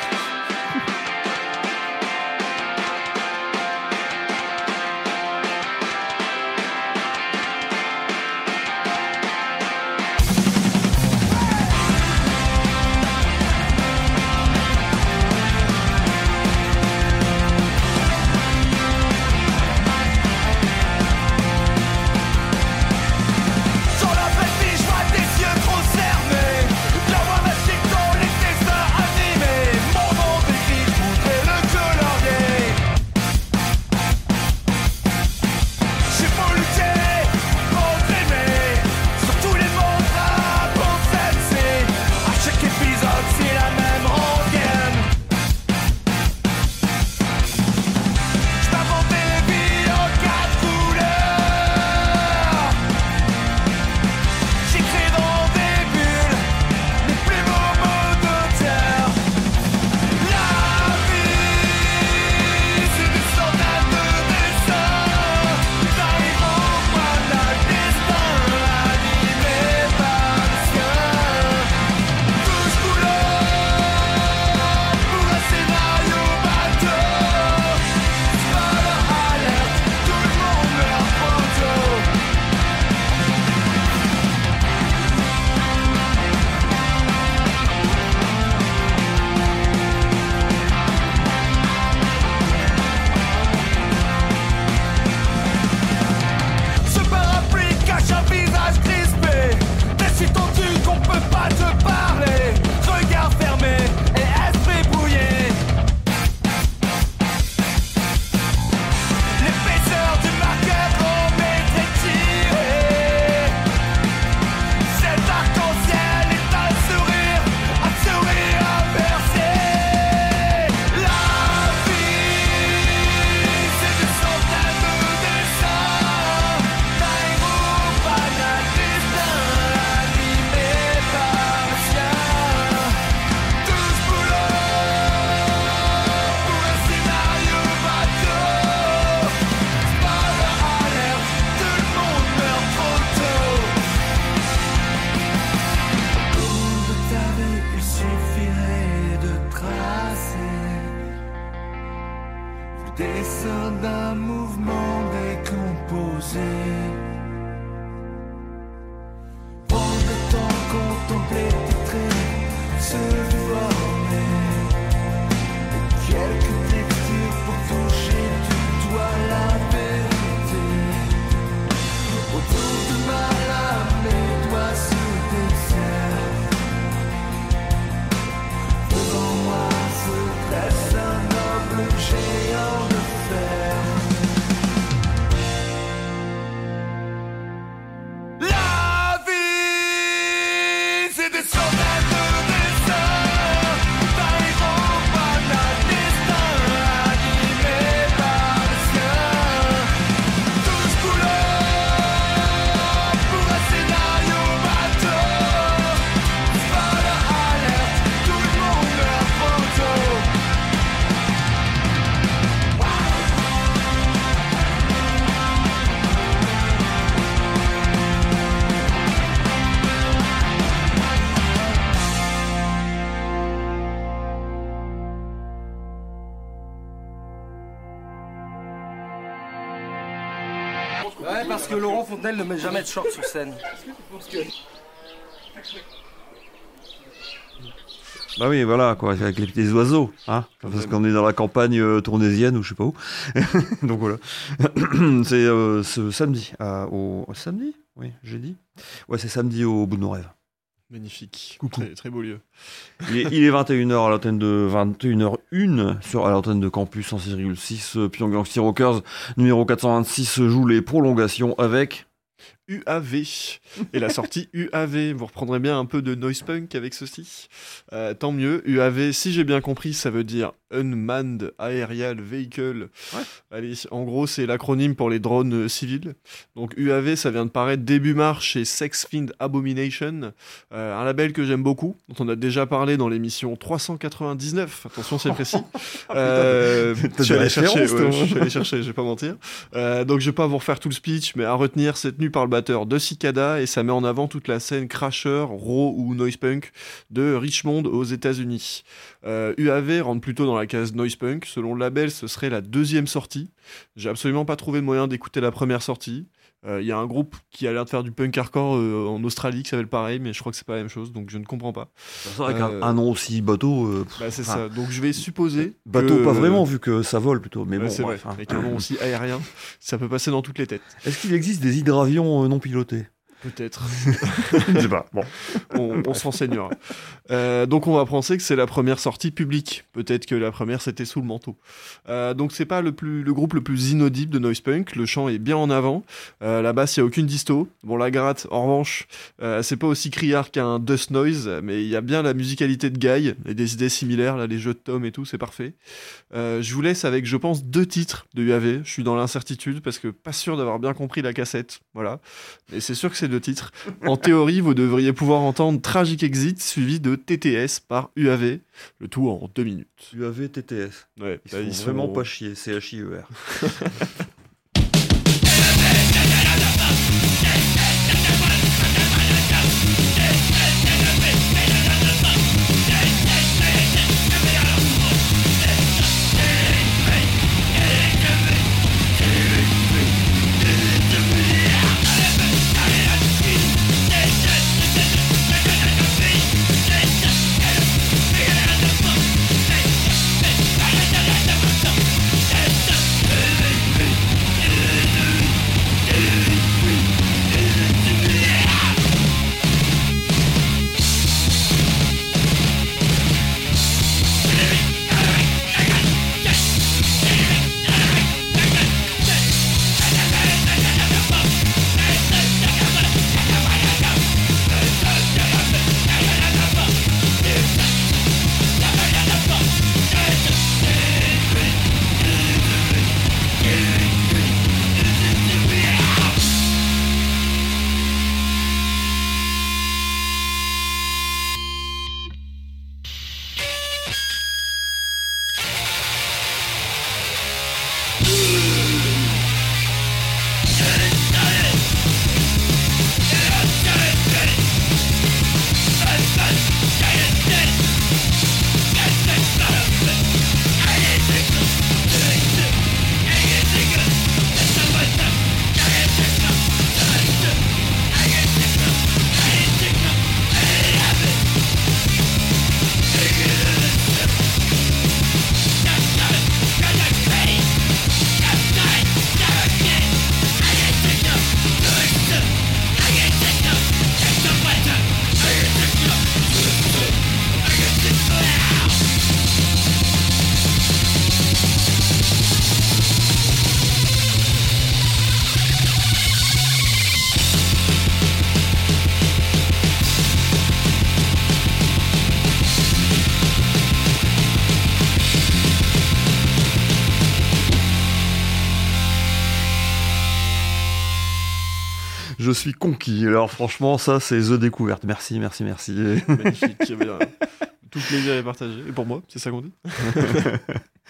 Sur la petite, je vois tes yeux trop fermés. La voix magique dans les destins animés. Mon nom décrit et le colorier. J'ai beau lutter, entraîner sur tous les mondes à bon sensei. À chaque épisode, c'est la même rengaine. J'invente des vies en quatre couleurs. J'écris dans des bulles les plus beaux mots d'auteur. La vie, c'est des centaines de dessins. D'un héros, banal destin animé par le sien. Douze couleurs pour un scénario bateau. Spoiler alert, tout le monde meurt bientôt. Ce parapluie cache un visage crispé. Des si tendu qu'on peut pas te parler. Regard fermé et esprit brouillé. L'épaisseur du marqueur est tiré. Cet arc-en-ciel est un sourire, un sourire inversé. La vie, c'est des centaines de dessins. D'un héros banal destin animé par le sien. Douze boulots pour un scénario bateau. Spoiler alert, tout le monde meurt trop tôt. Cours de ta vie, il suffirait de tracer le dessin d'un mouvement décomposé. Prends le temps, contempler tes traits se former. Quelques textures pour toucher du doigt la vérité. Autour de ma lame, mes doigts se desserrent. Devant moi se dresse un noble géant de fer. La vie, c'est des centaines de dessins. D'un héros banal destin animé par le sien. Douze couleurs pour un scénario bateau. Spoiler alert, tout le monde meurt trop tôt. Ouais, parce que Laurent Fontenelle ne met jamais de short sur scène. Bah oui, voilà, quoi, avec les petits oiseaux, hein, parce qu'on est dans la campagne euh, tournaisienne ou je sais pas où. Donc voilà. C'est euh, ce samedi. euh, au samedi Oui, jeudi. Ouais, c'est samedi au bout de nos rêves. Magnifique. Coucou. Très, très beau lieu. Il est, il est vingt et une heures à l'antenne de vingt et une heures une sur à l'antenne de Campus cent six virgule six. euh, Pyongyang City Rockers numéro quatre cent vingt-six joue les prolongations avec U A V. Et la sortie U A V. Vous reprendrez bien un peu de noise punk avec ceci. Euh, tant mieux. U A V, si j'ai bien compris, ça veut dire Unmanned Aerial Vehicle. Ouais. Allez, en gros, c'est l'acronyme pour les drones euh, civils. Donc U A V, ça vient de paraître début mars chez Sex Fiend Abomination. Euh, un label que j'aime beaucoup, dont on a déjà parlé dans l'émission trois cent quatre-vingt-dix-neuf. Attention, c'est précis. euh, T'as je suis des allé chercher, références, ouais, toi. je suis allé chercher, je vais pas mentir. Euh, donc je vais pas vous refaire tout le speech, mais à retenir, c'est tenu par le batteur de Cicada et ça met en avant toute la scène crasher, raw ou noise punk de Richmond aux États-Unis. Euh, U A V rentre plutôt dans la case noise punk. Selon le label, ce serait la deuxième sortie. J'ai absolument pas trouvé de moyen d'écouter la première sortie. Il euh, y a un groupe qui a l'air de faire du punk hardcore euh, en Australie qui s'appelle pareil, mais je crois que c'est pas la même chose, donc je ne comprends pas. C'est vrai qu'un Euh, un nom aussi bateau. euh, Bah, c'est enfin, ça. Donc je vais supposer. Bateau, que- pas vraiment, vu que ça vole plutôt. Mais Ouais, bon, c'est bref, vrai. hein. Avec un nom aussi aérien, ça peut passer dans toutes les têtes. Est-ce qu'il existe des hydravions euh, non pilotés Peut-être. Je sais pas. Bon. on, on se renseignera. Euh, donc on va penser que c'est la première sortie publique. Peut-être que la première c'était sous le manteau. Euh, donc c'est pas le, plus, le groupe le plus inaudible de noise punk. Le chant est bien en avant. Euh, la basse, il n'y a aucune disto. Bon, la gratte, en revanche, euh, c'est pas aussi criard qu'un Dust Noise, mais il y a bien la musicalité de Guy et des idées similaires. Là, les jeux de Tom et tout, c'est parfait. Euh, je vous laisse avec, je pense, deux titres de U A V. Je suis dans l'incertitude parce que pas sûr d'avoir bien compris la cassette. Voilà. Mais c'est sûr que c'est deux titres. En théorie, vous devriez pouvoir entendre Tragic Exit suivi de T T S par U A V, le tout en deux minutes. U A V T T S. Ouais, Ils là, sont ils sont- vraiment pas chier. C H I E R. Je suis conquis. Alors franchement, ça c'est The Découverte. Merci, merci, merci. Magnifique. Eh bien, tout le plaisir est partagé. Et pour moi, c'est ça qu'on dit.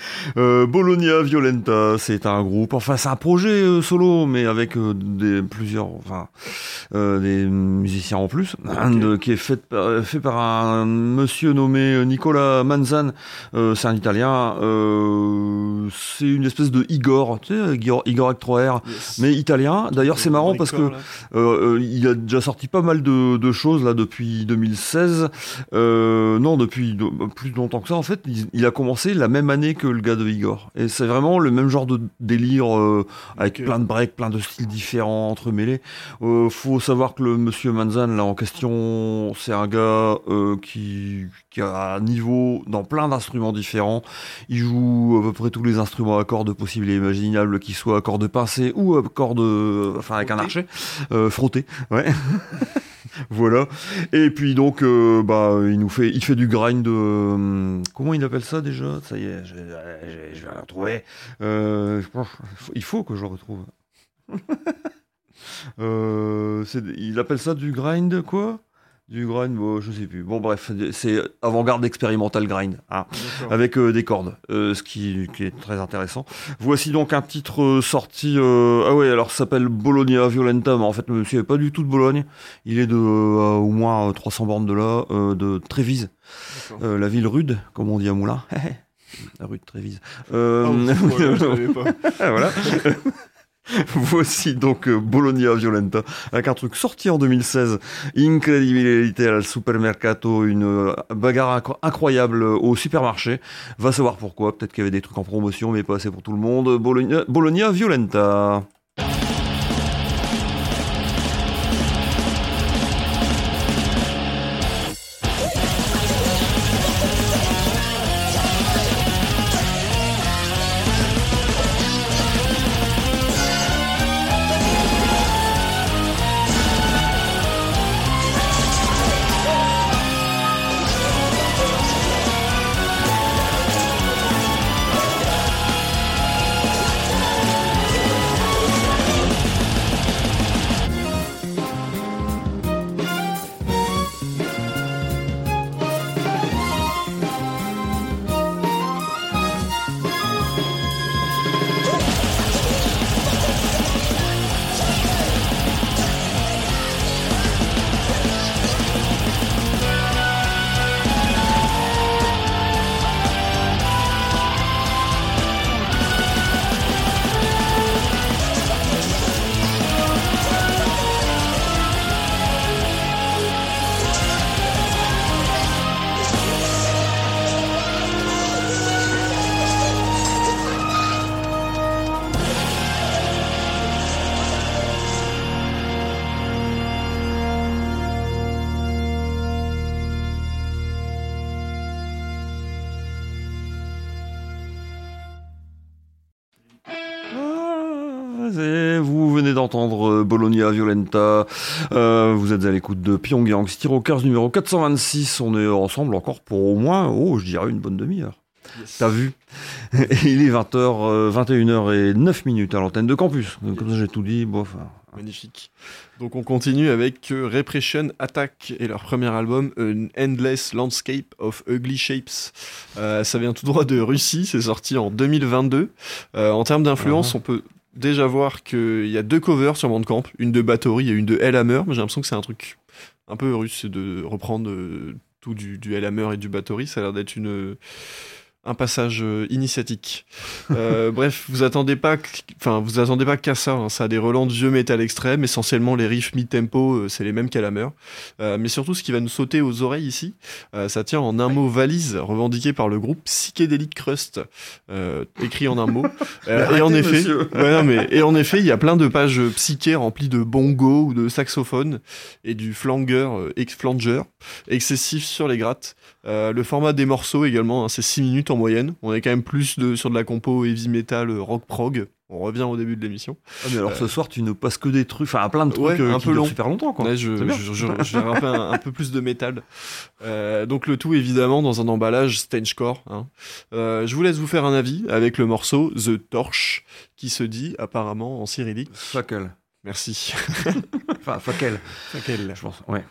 Euh, Bologna Violenta, c'est un groupe, enfin c'est un projet euh, solo, mais avec euh, des plusieurs, enfin euh, des musiciens en plus, okay. de, qui est fait par, fait par un monsieur nommé Nicola Manzan. Euh, c'est un Italien. Euh, c'est une espèce de Igor, tu sais, Igor, Igor avec trois R, yes. mais italien. D'ailleurs, c'est marrant parce que euh, il a déjà sorti pas mal de, de choses là depuis deux mille seize. Euh, non, depuis de, plus longtemps que ça. En fait, il, il a commencé la même année que le gars de Igor. Et c'est vraiment le même genre de délire euh, avec okay. plein de breaks, plein de styles différents entremêlés. Euh, faut savoir que le monsieur Manzan là en question, c'est un gars euh, qui, qui a un niveau dans plein d'instruments différents. Il joue à peu près tous les instruments à cordes possibles et imaginables, qu'ils soient à cordes pincées ou à cordes, enfin avec frotté. Un archet, euh, frotté, ouais. Voilà. Et puis donc, euh, bah, il nous fait, il fait du grind. Euh, comment il appelle ça déjà ? Ça y est, je, je, je vais le retrouver. Euh, il faut que je le retrouve. euh, c'est, il appelle ça du grind quoi ? Du grind, bon, je sais plus. Bon, bref, c'est avant-garde expérimental grind, hein, avec euh, des cordes, euh, ce qui, qui est très intéressant. Voici donc un titre euh, sorti. Euh, ah ouais, alors ça s'appelle Bologna Violenta, mais en fait, le monsieur n'est pas du tout de Bologne. Il est de euh, au moins euh, trois cents bornes de là, euh, de Trévise, euh, la ville rude, comme on dit à Moulins. La rue de Trévise. Euh, oh, ouais, je savais pas. Voilà. Voici donc euh, Bologna Violenta avec un truc sorti en deux mille seize, Incredibilité al supermercato, une euh, bagarre inc- incroyable au supermarché. Va savoir pourquoi, peut-être qu'il y avait des trucs en promotion mais pas assez pour tout le monde. Bologna, Bologna Violenta. Vous venez d'entendre Bologna Violenta, euh, vous êtes à l'écoute de Pyongyang City Rockers numéro quatre cent vingt-six, on est ensemble encore pour au moins, oh je dirais une bonne demi-heure. Yes. T'as vu ? Il est vingt heures, vingt et une heures et neuf minutes à l'antenne de Campus, yes. Comme ça j'ai tout dit, bon, enfin... Magnifique. Donc on continue avec euh, Repression Attack et leur premier album An Endless Landscape of Ugly Shapes. Euh, ça vient tout droit de Russie, c'est sorti en deux mille vingt-deux. Euh, en termes d'influence, uh-huh. on peut déjà voir qu'il y a deux covers sur Bandcamp, une de Bathory et une de Hellhammer, mais j'ai l'impression que c'est un truc un peu russe, c'est de reprendre euh, tout du, du Hellhammer et du Bathory, ça a l'air d'être une... un passage euh, initiatique. Euh, bref, vous attendez pas, enfin vous attendez pas qu'à ça. Hein, ça a des relents de vieux métal extrême. Essentiellement, les riffs mid-tempo, euh, c'est les mêmes qu'à la Hammer. Euh, mais surtout, ce qui va nous sauter aux oreilles ici, euh, ça tient en un mot valise, revendiqué par le groupe Psychedelic Crust, euh, écrit en un mot. Euh, et en effet, ouais, non, mais et en effet, il y a plein de pages psyché remplies de bongos ou de saxophones et du flanger, euh, ex flanger excessif sur les grattes. Euh, le format des morceaux également, hein, c'est six minutes en moyenne. On est quand même plus de, sur de la compo heavy metal, rock prog. On revient au début de l'émission. Ah mais alors euh, ce soir tu ne passes que des trucs, enfin plein de trucs ouais, euh, un qui peu durent long. super longtemps quoi. Ouais, je, je, je, je, je vais rapper un, un peu plus de métal. Euh, donc le tout évidemment dans un emballage Stangecore. Hein. Euh, je vous laisse vous faire un avis avec le morceau The Torch qui se dit apparemment en cyrillique. Fakel. Merci. Enfin Fakel. Fakel. Je pense. Ouais.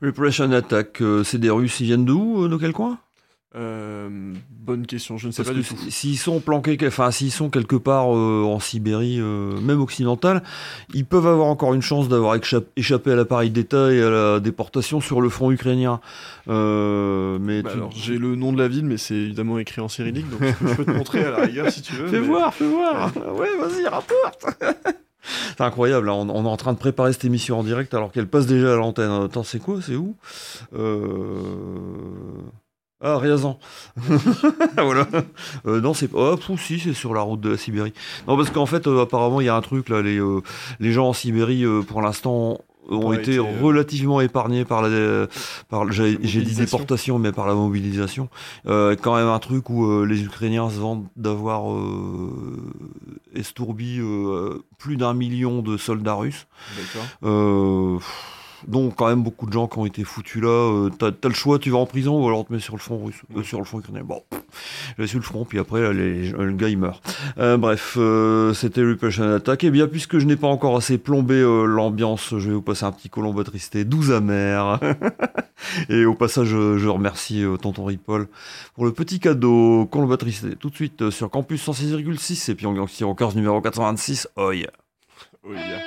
Repression Attack, euh, c'est des Russes, ils viennent d'où, euh, de quel coin? Euh, bonne question, je ne sais Parce pas que du tout. s- s'ils sont planqués, enfin s'ils sont quelque part euh, en Sibérie, euh, même occidentale, ils peuvent avoir encore une chance d'avoir échappé, échappé à l'appareil d'État et à la déportation sur le front ukrainien. Euh, mais Bah tu- alors, j'ai le nom de la ville, mais c'est évidemment écrit en cyrillique, donc je peux te montrer à la rigueur si tu veux. Fais mais- voir, fais voir. Ouais, vas-y, rapporte. C'est incroyable, là, on, on est en train de préparer cette émission en direct alors qu'elle passe déjà à l'antenne. Attends, c'est quoi? C'est où? euh... Ah, Riazan. Voilà. Euh, non, c'est pas. Oh, pfff, si, c'est sur la route de la Sibérie. Non, parce qu'en fait, euh, apparemment, il y a un truc là. Les, euh, les gens en Sibérie, euh, pour l'instant, ont Ouais, été été, euh, relativement épargnés par la. euh, par, j'ai, j'ai dit mobilisation. déportation, mais par la mobilisation. Euh, quand même un truc où euh, les Ukrainiens se vantent d'avoir euh, estourbi euh, plus d'un million de soldats russes. D'accord. Euh, pff, donc quand même beaucoup de gens qui ont été foutus là. Euh, t'as, t'as le choix, tu vas en prison ou alors on te met sur le front russe, euh, sur le front ukrainien. Bon, pff, j'ai su le front, puis après là, les- le gars il meurt. Euh, bref, euh, c'était Repression Attack. Et bien puisque je n'ai pas encore assez plombé euh, l'ambiance, je vais vous passer un petit Colombo Tristé, douze amer. Et au passage, je, je remercie euh, Tonton Ripoll pour le petit cadeau Colombo Tristé. Tout de suite euh, sur Campus cent six virgule six et puis en Gangster Rockers numéro quatre cent vingt-six. Oh yeah. Oh, yeah.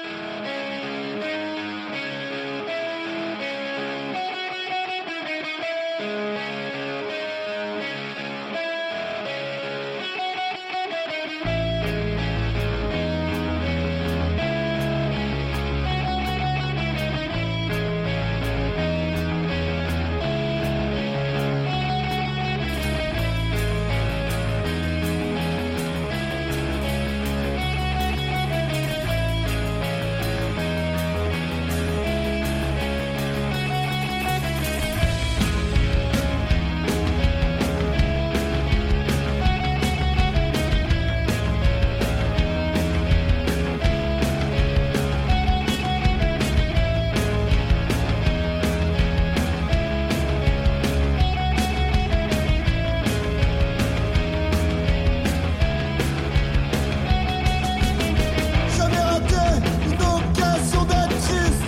Jamais raté une occasion d'être triste.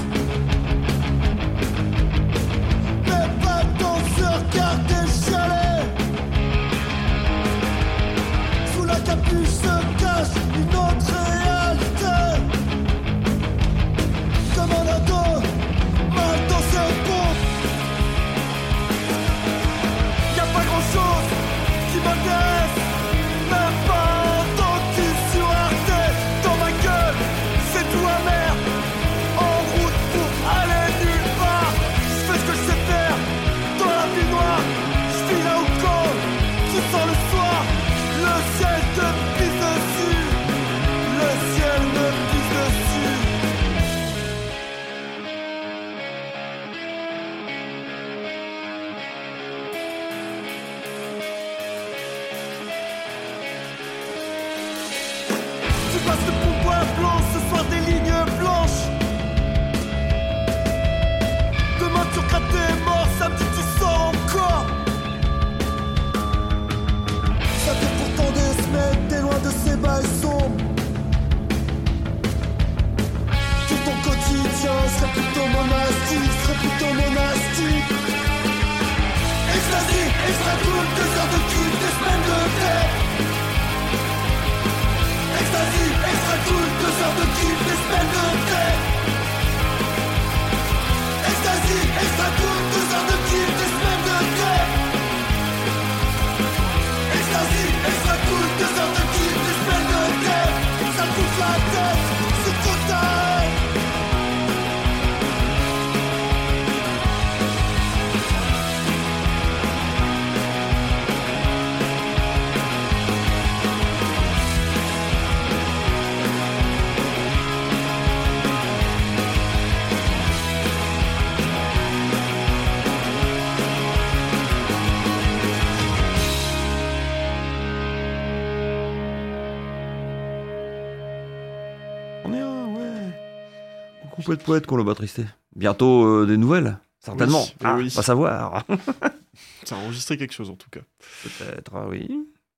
Mais pas tant sur carte déchalée. Sous la capuche se cache une autre réalité. Comme un ado, mal dans ses pompes. Y'a pas grand chose qui m'intéresse. Même pas un dentiste sur Arte. Dans ma gueule, c'est tout amer. En route pour aller nulle part. Je fais ce que je sais faire. Dans la vie noire, je file là au camp. Tu sens le soir, le ciel te pisse dessus. Le ciel me pisse dessus. Tu passes le pouvoir blanc, ce soir des lignes blanches. Demain tu regrettes tes morts, samedi tu sors encore. Ça fait pourtant des semaines, t'es loin de ces bails sombres. Tout ton quotidien serait plutôt monastique, serait plutôt monastique. Ecstasy, extra cool, deux heures de kiff, des semaines de tête. Ecstasy, extra cool, deux heures de kiff, des semaines de tête. Ecstasy, extra cool, deux heures de kiff, des semaines de tête. Ecstasy, extra cool, deux heures de kiff, des semaines de tête. Ça te bouffe la tête, c'est total. On est un, ouais. Coucou poète poète, Colombo Tristé. Bientôt euh, des nouvelles, certainement. Oui, Ah, oui. pas savoir. Ça a enregistré quelque chose en tout cas. Peut-être, ah oui.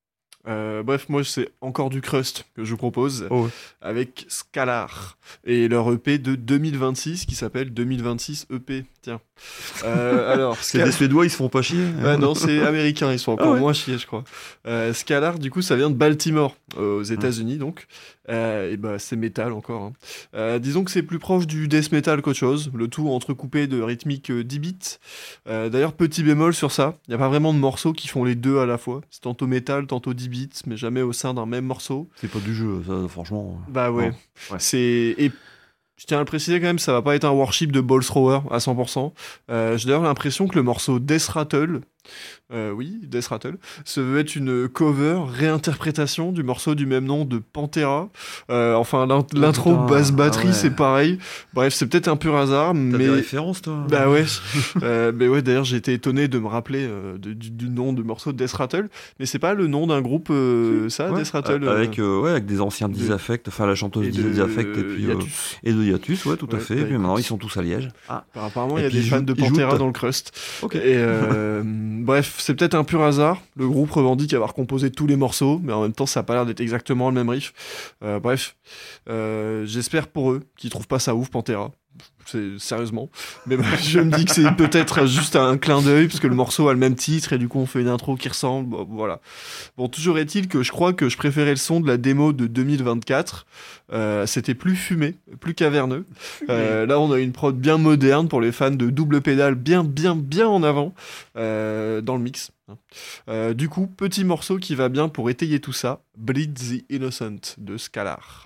Euh, bref, moi, c'est encore du crust que je vous propose, Oh ouais. avec Scalar et leur E P de deux mille vingt-six qui s'appelle deux mille vingt-six E P. Tiens. Euh, alors, C'est Scal- des Suédois, ils se font pas chier. Ah non, c'est américain, ils sont encore Ah ouais. moins chiés, je crois. Euh, Scalar, du coup, ça vient de Baltimore, euh, aux États-Unis, donc. Euh, et bah, c'est métal encore. hein. Euh, disons que c'est plus proche du death metal qu'autre chose, le tout entrecoupé de rythmiques euh, dix bits. Euh, D'ailleurs, petit bémol sur ça, il n'y a pas vraiment de morceaux qui font les deux à la fois. C'est tantôt métal, tantôt dix bits, mais jamais au sein d'un même morceau. C'est pas du jeu, ça, franchement. Bah ouais. Non. Ouais. C'est et je tiens à le préciser quand même, ça va pas être un worship de Ball Thrower à cent pour cent. Euh, J'ai d'ailleurs l'impression que le morceau Death Rattle, euh, oui, Death Rattle, se veut être une cover, réinterprétation du morceau du même nom de Pantera. Euh, enfin, l'in- l'intro putain, basse batterie, ah ouais. c'est pareil. Bref, c'est peut-être un pur hasard, T'as mais des références, toi bah ouais, euh, mais ouais. D'ailleurs, j'ai été étonné de me rappeler euh, de- du, du nom du morceau de Death Rattle, mais c'est pas le nom d'un groupe, euh, ça, Ouais. Death Rattle. A- euh, avec, euh, ouais, avec des anciens de- Disaffect, enfin la chanteuse et de Disaffect et puis euh, Hiatus. et de Hiatus, ouais, tout à Ouais, fait. bah, et puis maintenant, écoute. ils sont tous à Liège. Ah, Alors, apparemment, Et il y a puis, des ils fans jouent- de ils jouent Pantera ta- dans le crust. ok. Et euh, bref, c'est peut-être un pur hasard. Le groupe revendique avoir composé tous les morceaux, mais en même temps, ça a pas l'air d'être exactement le même riff. Euh, bref, euh, j'espère pour eux qu'ils trouvent pas ça ouf, Pantera. C'est sérieusement. Mais bah, je me dis que c'est peut-être juste un clin d'œil, parce que le morceau a le même titre, et du coup, on fait une intro qui ressemble. Bon, voilà. Bon, toujours est-il que je crois que je préférais le son de la démo de deux mille vingt-quatre. Euh, C'était plus fumé, plus caverneux. Euh, là, on a une prod bien moderne pour les fans de double pédale, bien, bien, bien en avant euh, dans le mix. Euh, du coup, petit morceau qui va bien pour étayer tout ça, Bleed the Innocent de Scalar.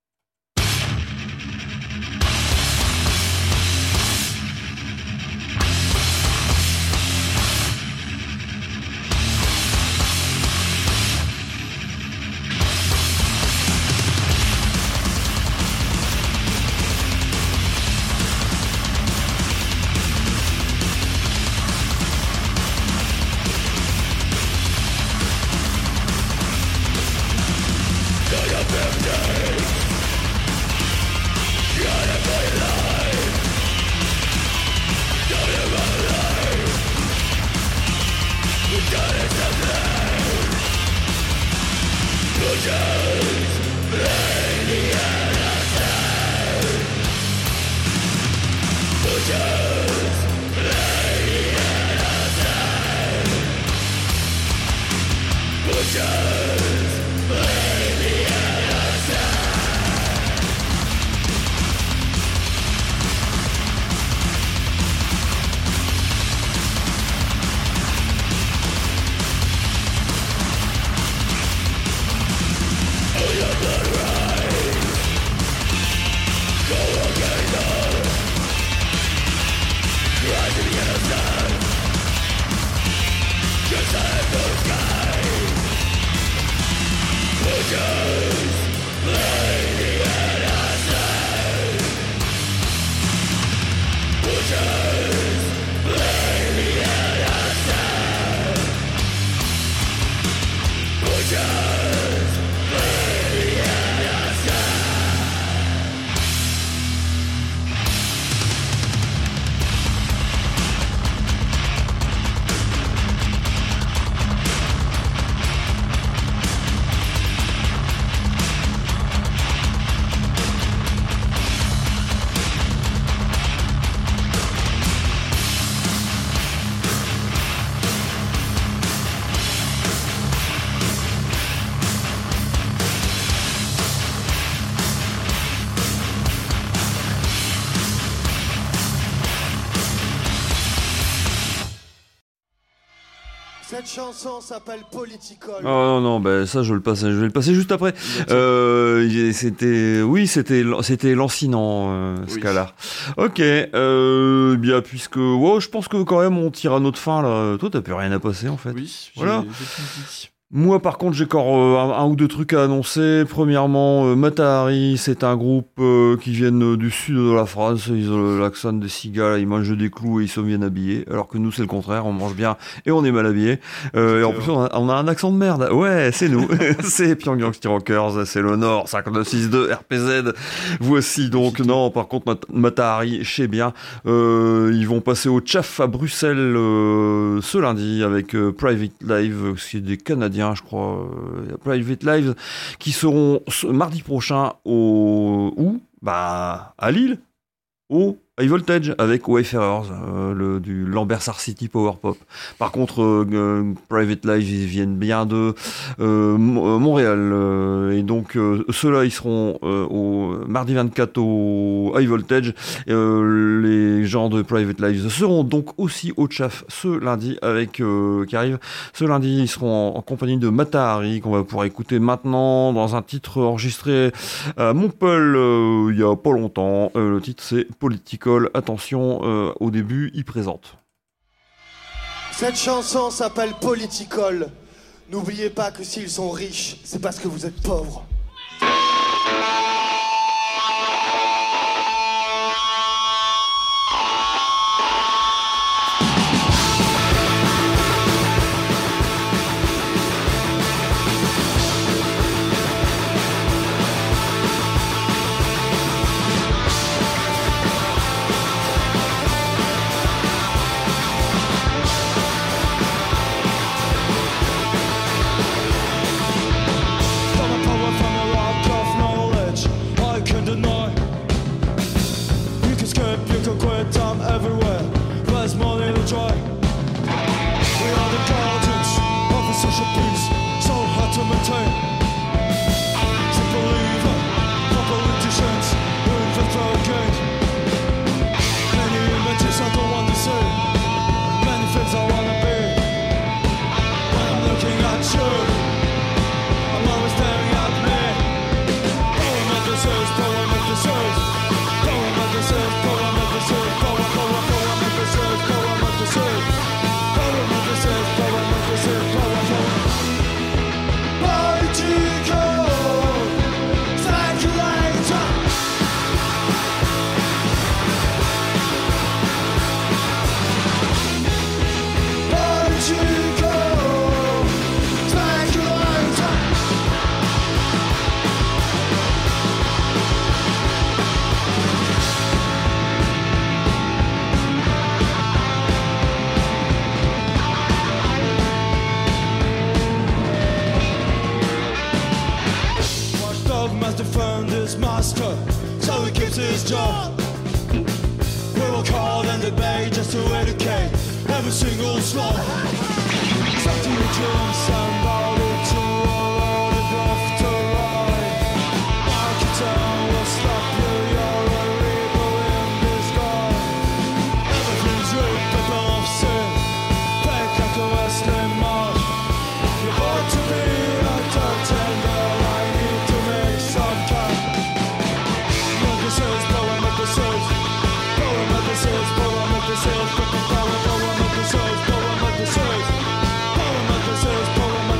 Cette chanson s'appelle Political. Oh non, non, bah, ça, je, le passe, je vais le passer juste après. Euh, y- c'était, oui, c'était, c'était lancinant, euh, Oui. Scalar. Ok, euh, bien, puisque, wow, je pense que quand même, on tire à notre fin, là. Toi, t'as plus rien à passer, en fait. Oui, j'ai- Voilà. j'ai tout dit. Moi, par contre, j'ai encore euh, un, un ou deux trucs à annoncer. Premièrement, euh, Matahari, c'est un groupe euh, qui vient euh, du sud de la France. Ils ont l'accent des cigales, ils mangent des clous et ils sont bien habillés. Alors que nous, c'est le contraire, on mange bien et on est mal habillés. Euh, et en plus, on a, on a un accent de merde. Ouais, c'est nous. C'est Pyongyang City Rockers, c'est le Nord, cinquante-neuf six deux R P Z. Voici donc, non, par contre, Mat- Matahari, je sais bien. Euh, ils vont passer au T C H A F à Bruxelles euh, ce lundi avec euh, Private Live, c'est des Canadiens. canadien, je crois, euh, Private Lives, qui seront ce mardi prochain au où bah à Lille, au High Voltage avec Wayfarers, euh, le, du Lambersart City Power Pop. Par contre, euh, euh, Private Lives, ils viennent bien de euh, Montréal. Euh, et donc, euh, ceux-là, ils seront euh, au mardi vingt-quatre au High Voltage. Euh, les gens de Private Lives seront donc aussi au T C A F ce lundi, avec euh, qui arrive. Ce lundi, ils seront en, en compagnie de Mata Hari, qu'on va pouvoir écouter maintenant dans un titre enregistré à Montpellier euh, il y a pas longtemps. Euh, le titre, c'est Politique. Attention, euh, au début, il présente. Cette chanson s'appelle Politicol. N'oubliez pas que s'ils sont riches, c'est parce que vous êtes pauvres. Power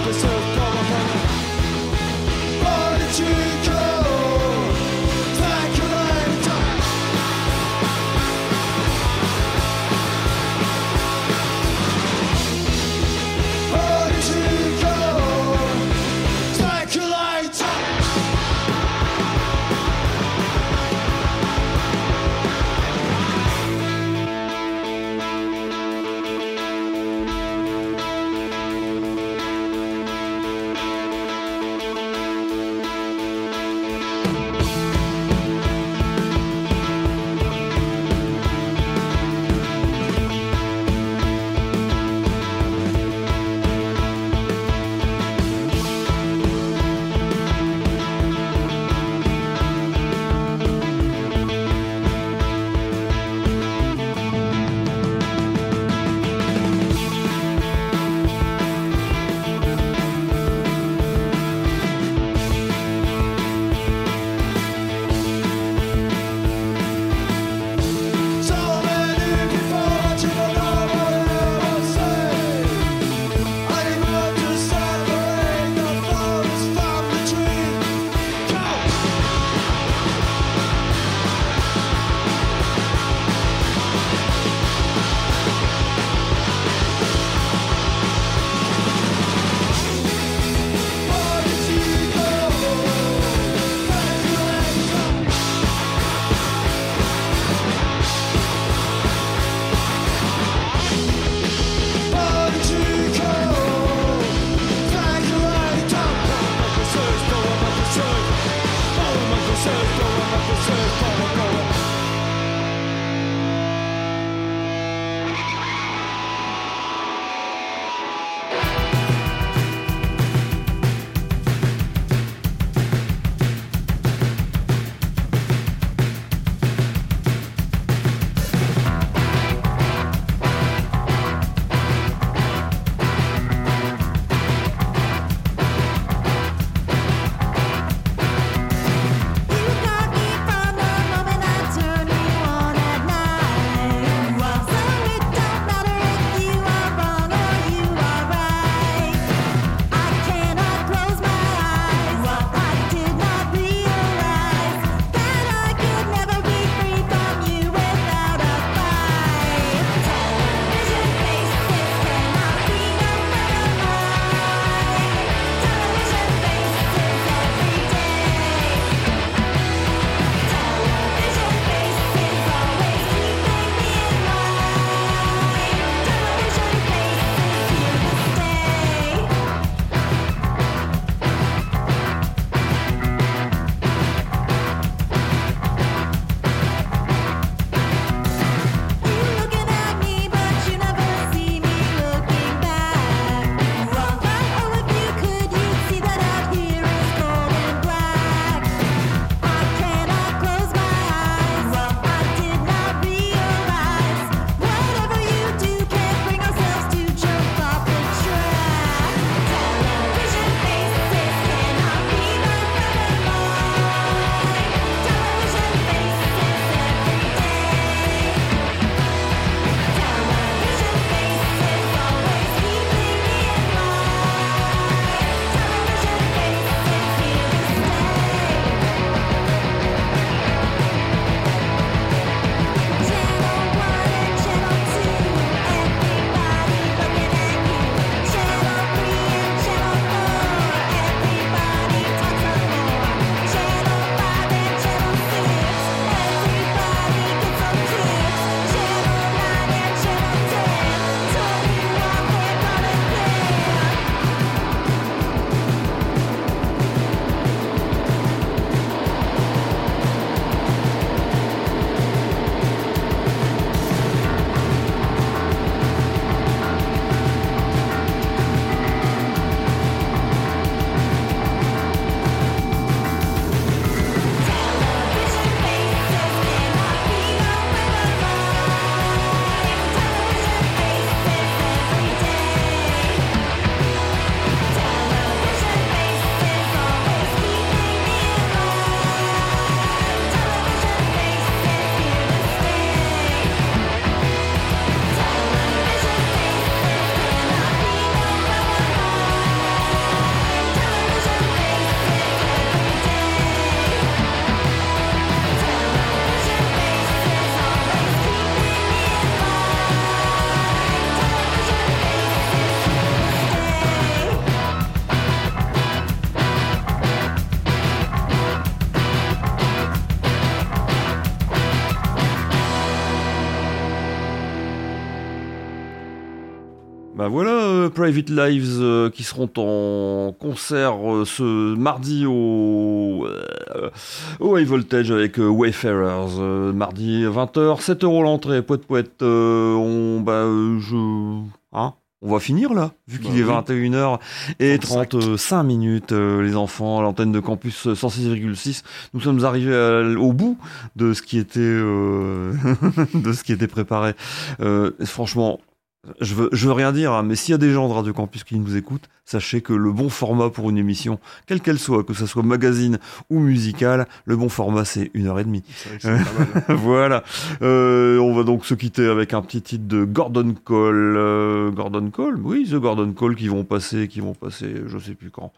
Bah voilà, euh, Private Lives euh, qui seront en concert euh, ce mardi au, euh, au High Voltage avec euh, Wayfarers. Euh, mardi vingt heures, sept euros l'entrée, poète poète. Euh, on, bah, euh, je. Hein On va finir là, vu qu'il bah est oui. vingt et une heures et trente-cinq minutes, euh, les enfants, à l'antenne de Campus cent six virgule six. Nous sommes arrivés à, au bout de ce qui était, euh, de ce qui était préparé. Euh, franchement. Je veux, je veux rien dire, hein, mais s'il y a des gens de Radio Campus qui nous écoutent, sachez que le bon format pour une émission, quelle qu'elle soit, que ce soit magazine ou musicale, le bon format c'est une heure et demie. C'est vrai que c'est pas mal. Voilà. Euh, on va donc se quitter avec un petit titre de Gordon Cole. Euh, Gordon Cole, oui, The Gordon Cole qui vont passer, qui vont passer, je sais plus quand.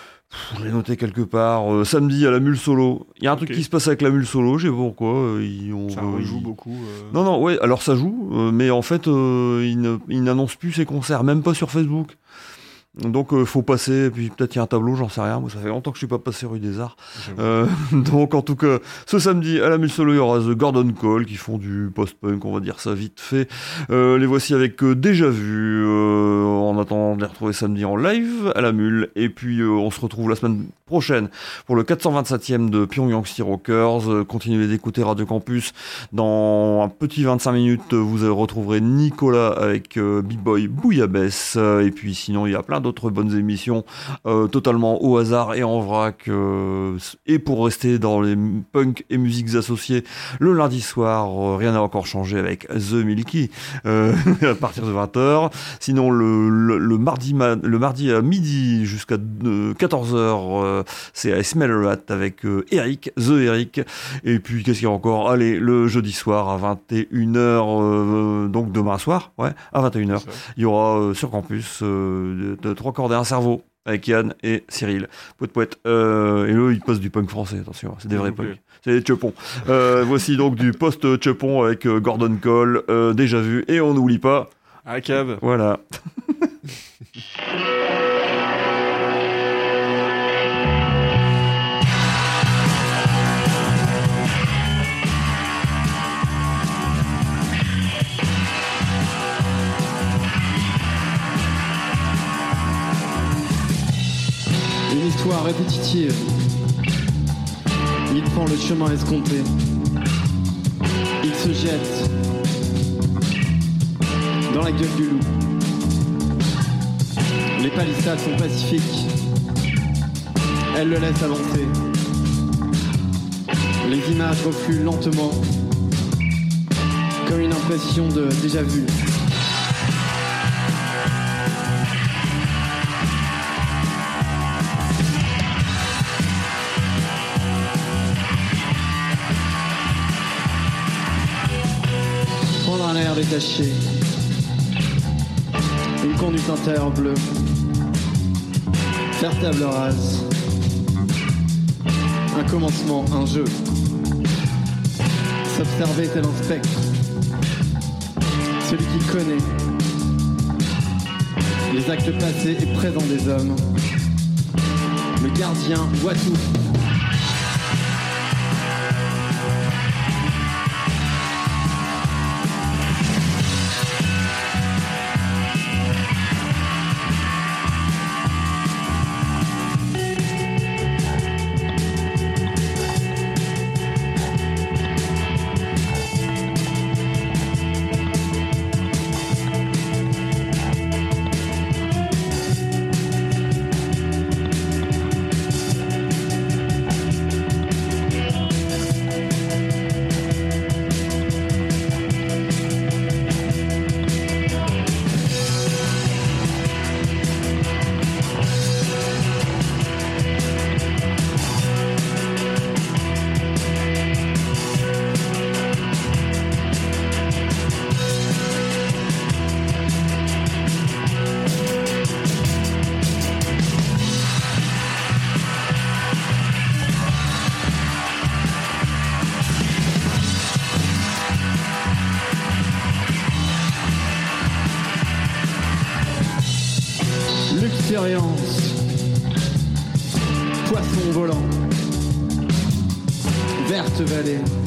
Je l'ai noté quelque part. Euh, samedi à la Mule Solo. Il y a un truc Ok. qui se passe avec la Mule Solo, je sais pas pourquoi. euh, ils, on Ça veut- rejoue ils- beaucoup. euh. Non, non, ouais, alors ça joue, euh, mais en fait, euh, il ne- il n'annonce plus ses concerts, même pas sur Facebook. Donc, euh, faut passer, puis peut-être il y a un tableau, j'en sais rien. Moi, ça fait longtemps que je suis pas passé rue des Arts. J'avoue. Euh, donc, en tout cas, ce samedi, à la Mule Solo, il y aura The Gordon Cole qui font du post-punk, on va dire ça vite fait. Euh, les voici avec euh, Déjà Vu, euh, en attendant de les retrouver samedi en live à la Mule. Et puis, euh, on se retrouve la semaine prochaine pour le quatre cent vingt-septième de Pyongyang City Rockers. Euh, continuez d'écouter Radio Campus. Dans un petit vingt-cinq minutes, vous retrouverez Nicolas avec euh, B-Boy Bouillabaisse. Euh, et puis, sinon, il y a plein d'autres bonnes émissions euh, totalement au hasard et en vrac. Euh, et pour rester dans les punk et musiques associées, le lundi soir, euh, rien n'a encore changé avec The Milky euh, à partir de vingt heures. Sinon, le, le, le, mardi, ma- le mardi à midi jusqu'à euh, quatorze heures, euh, c'est à Smell a Rat avec euh, Eric, The Eric. Et puis, qu'est-ce qu'il y a encore? Allez, le jeudi soir à vingt et une heures, euh, donc demain soir, ouais, à vingt et une heures, C'est ça. il y aura euh, sur campus euh, de, de trois cordes et un cerveau avec Yann et Cyril. Poète poète. Euh, et eux, ils posent du punk français, attention, c'est des vrais S'il vous plaît. punks. C'est des tchepons. Euh, voici donc du post-tchepon avec euh, Gordon Cole, euh, Déjà Vu. Et on n'oublie pas, À la cave. voilà. Une histoire répétitive. Il prend le chemin escompté. Il se jette dans la gueule du loup. Les palissades sont pacifiques. Elles le laissent avancer. Les images refluent lentement, comme une impression de déjà vu. Prendre un air détaché. Une conduite intérieure bleue. Faire table rase. Un commencement, un jeu. S'observer tel un spectre. Celui qui connaît les actes passés et présents des hommes. Le gardien voit tout. Luxuriance. Poisson volant. Verte vallée.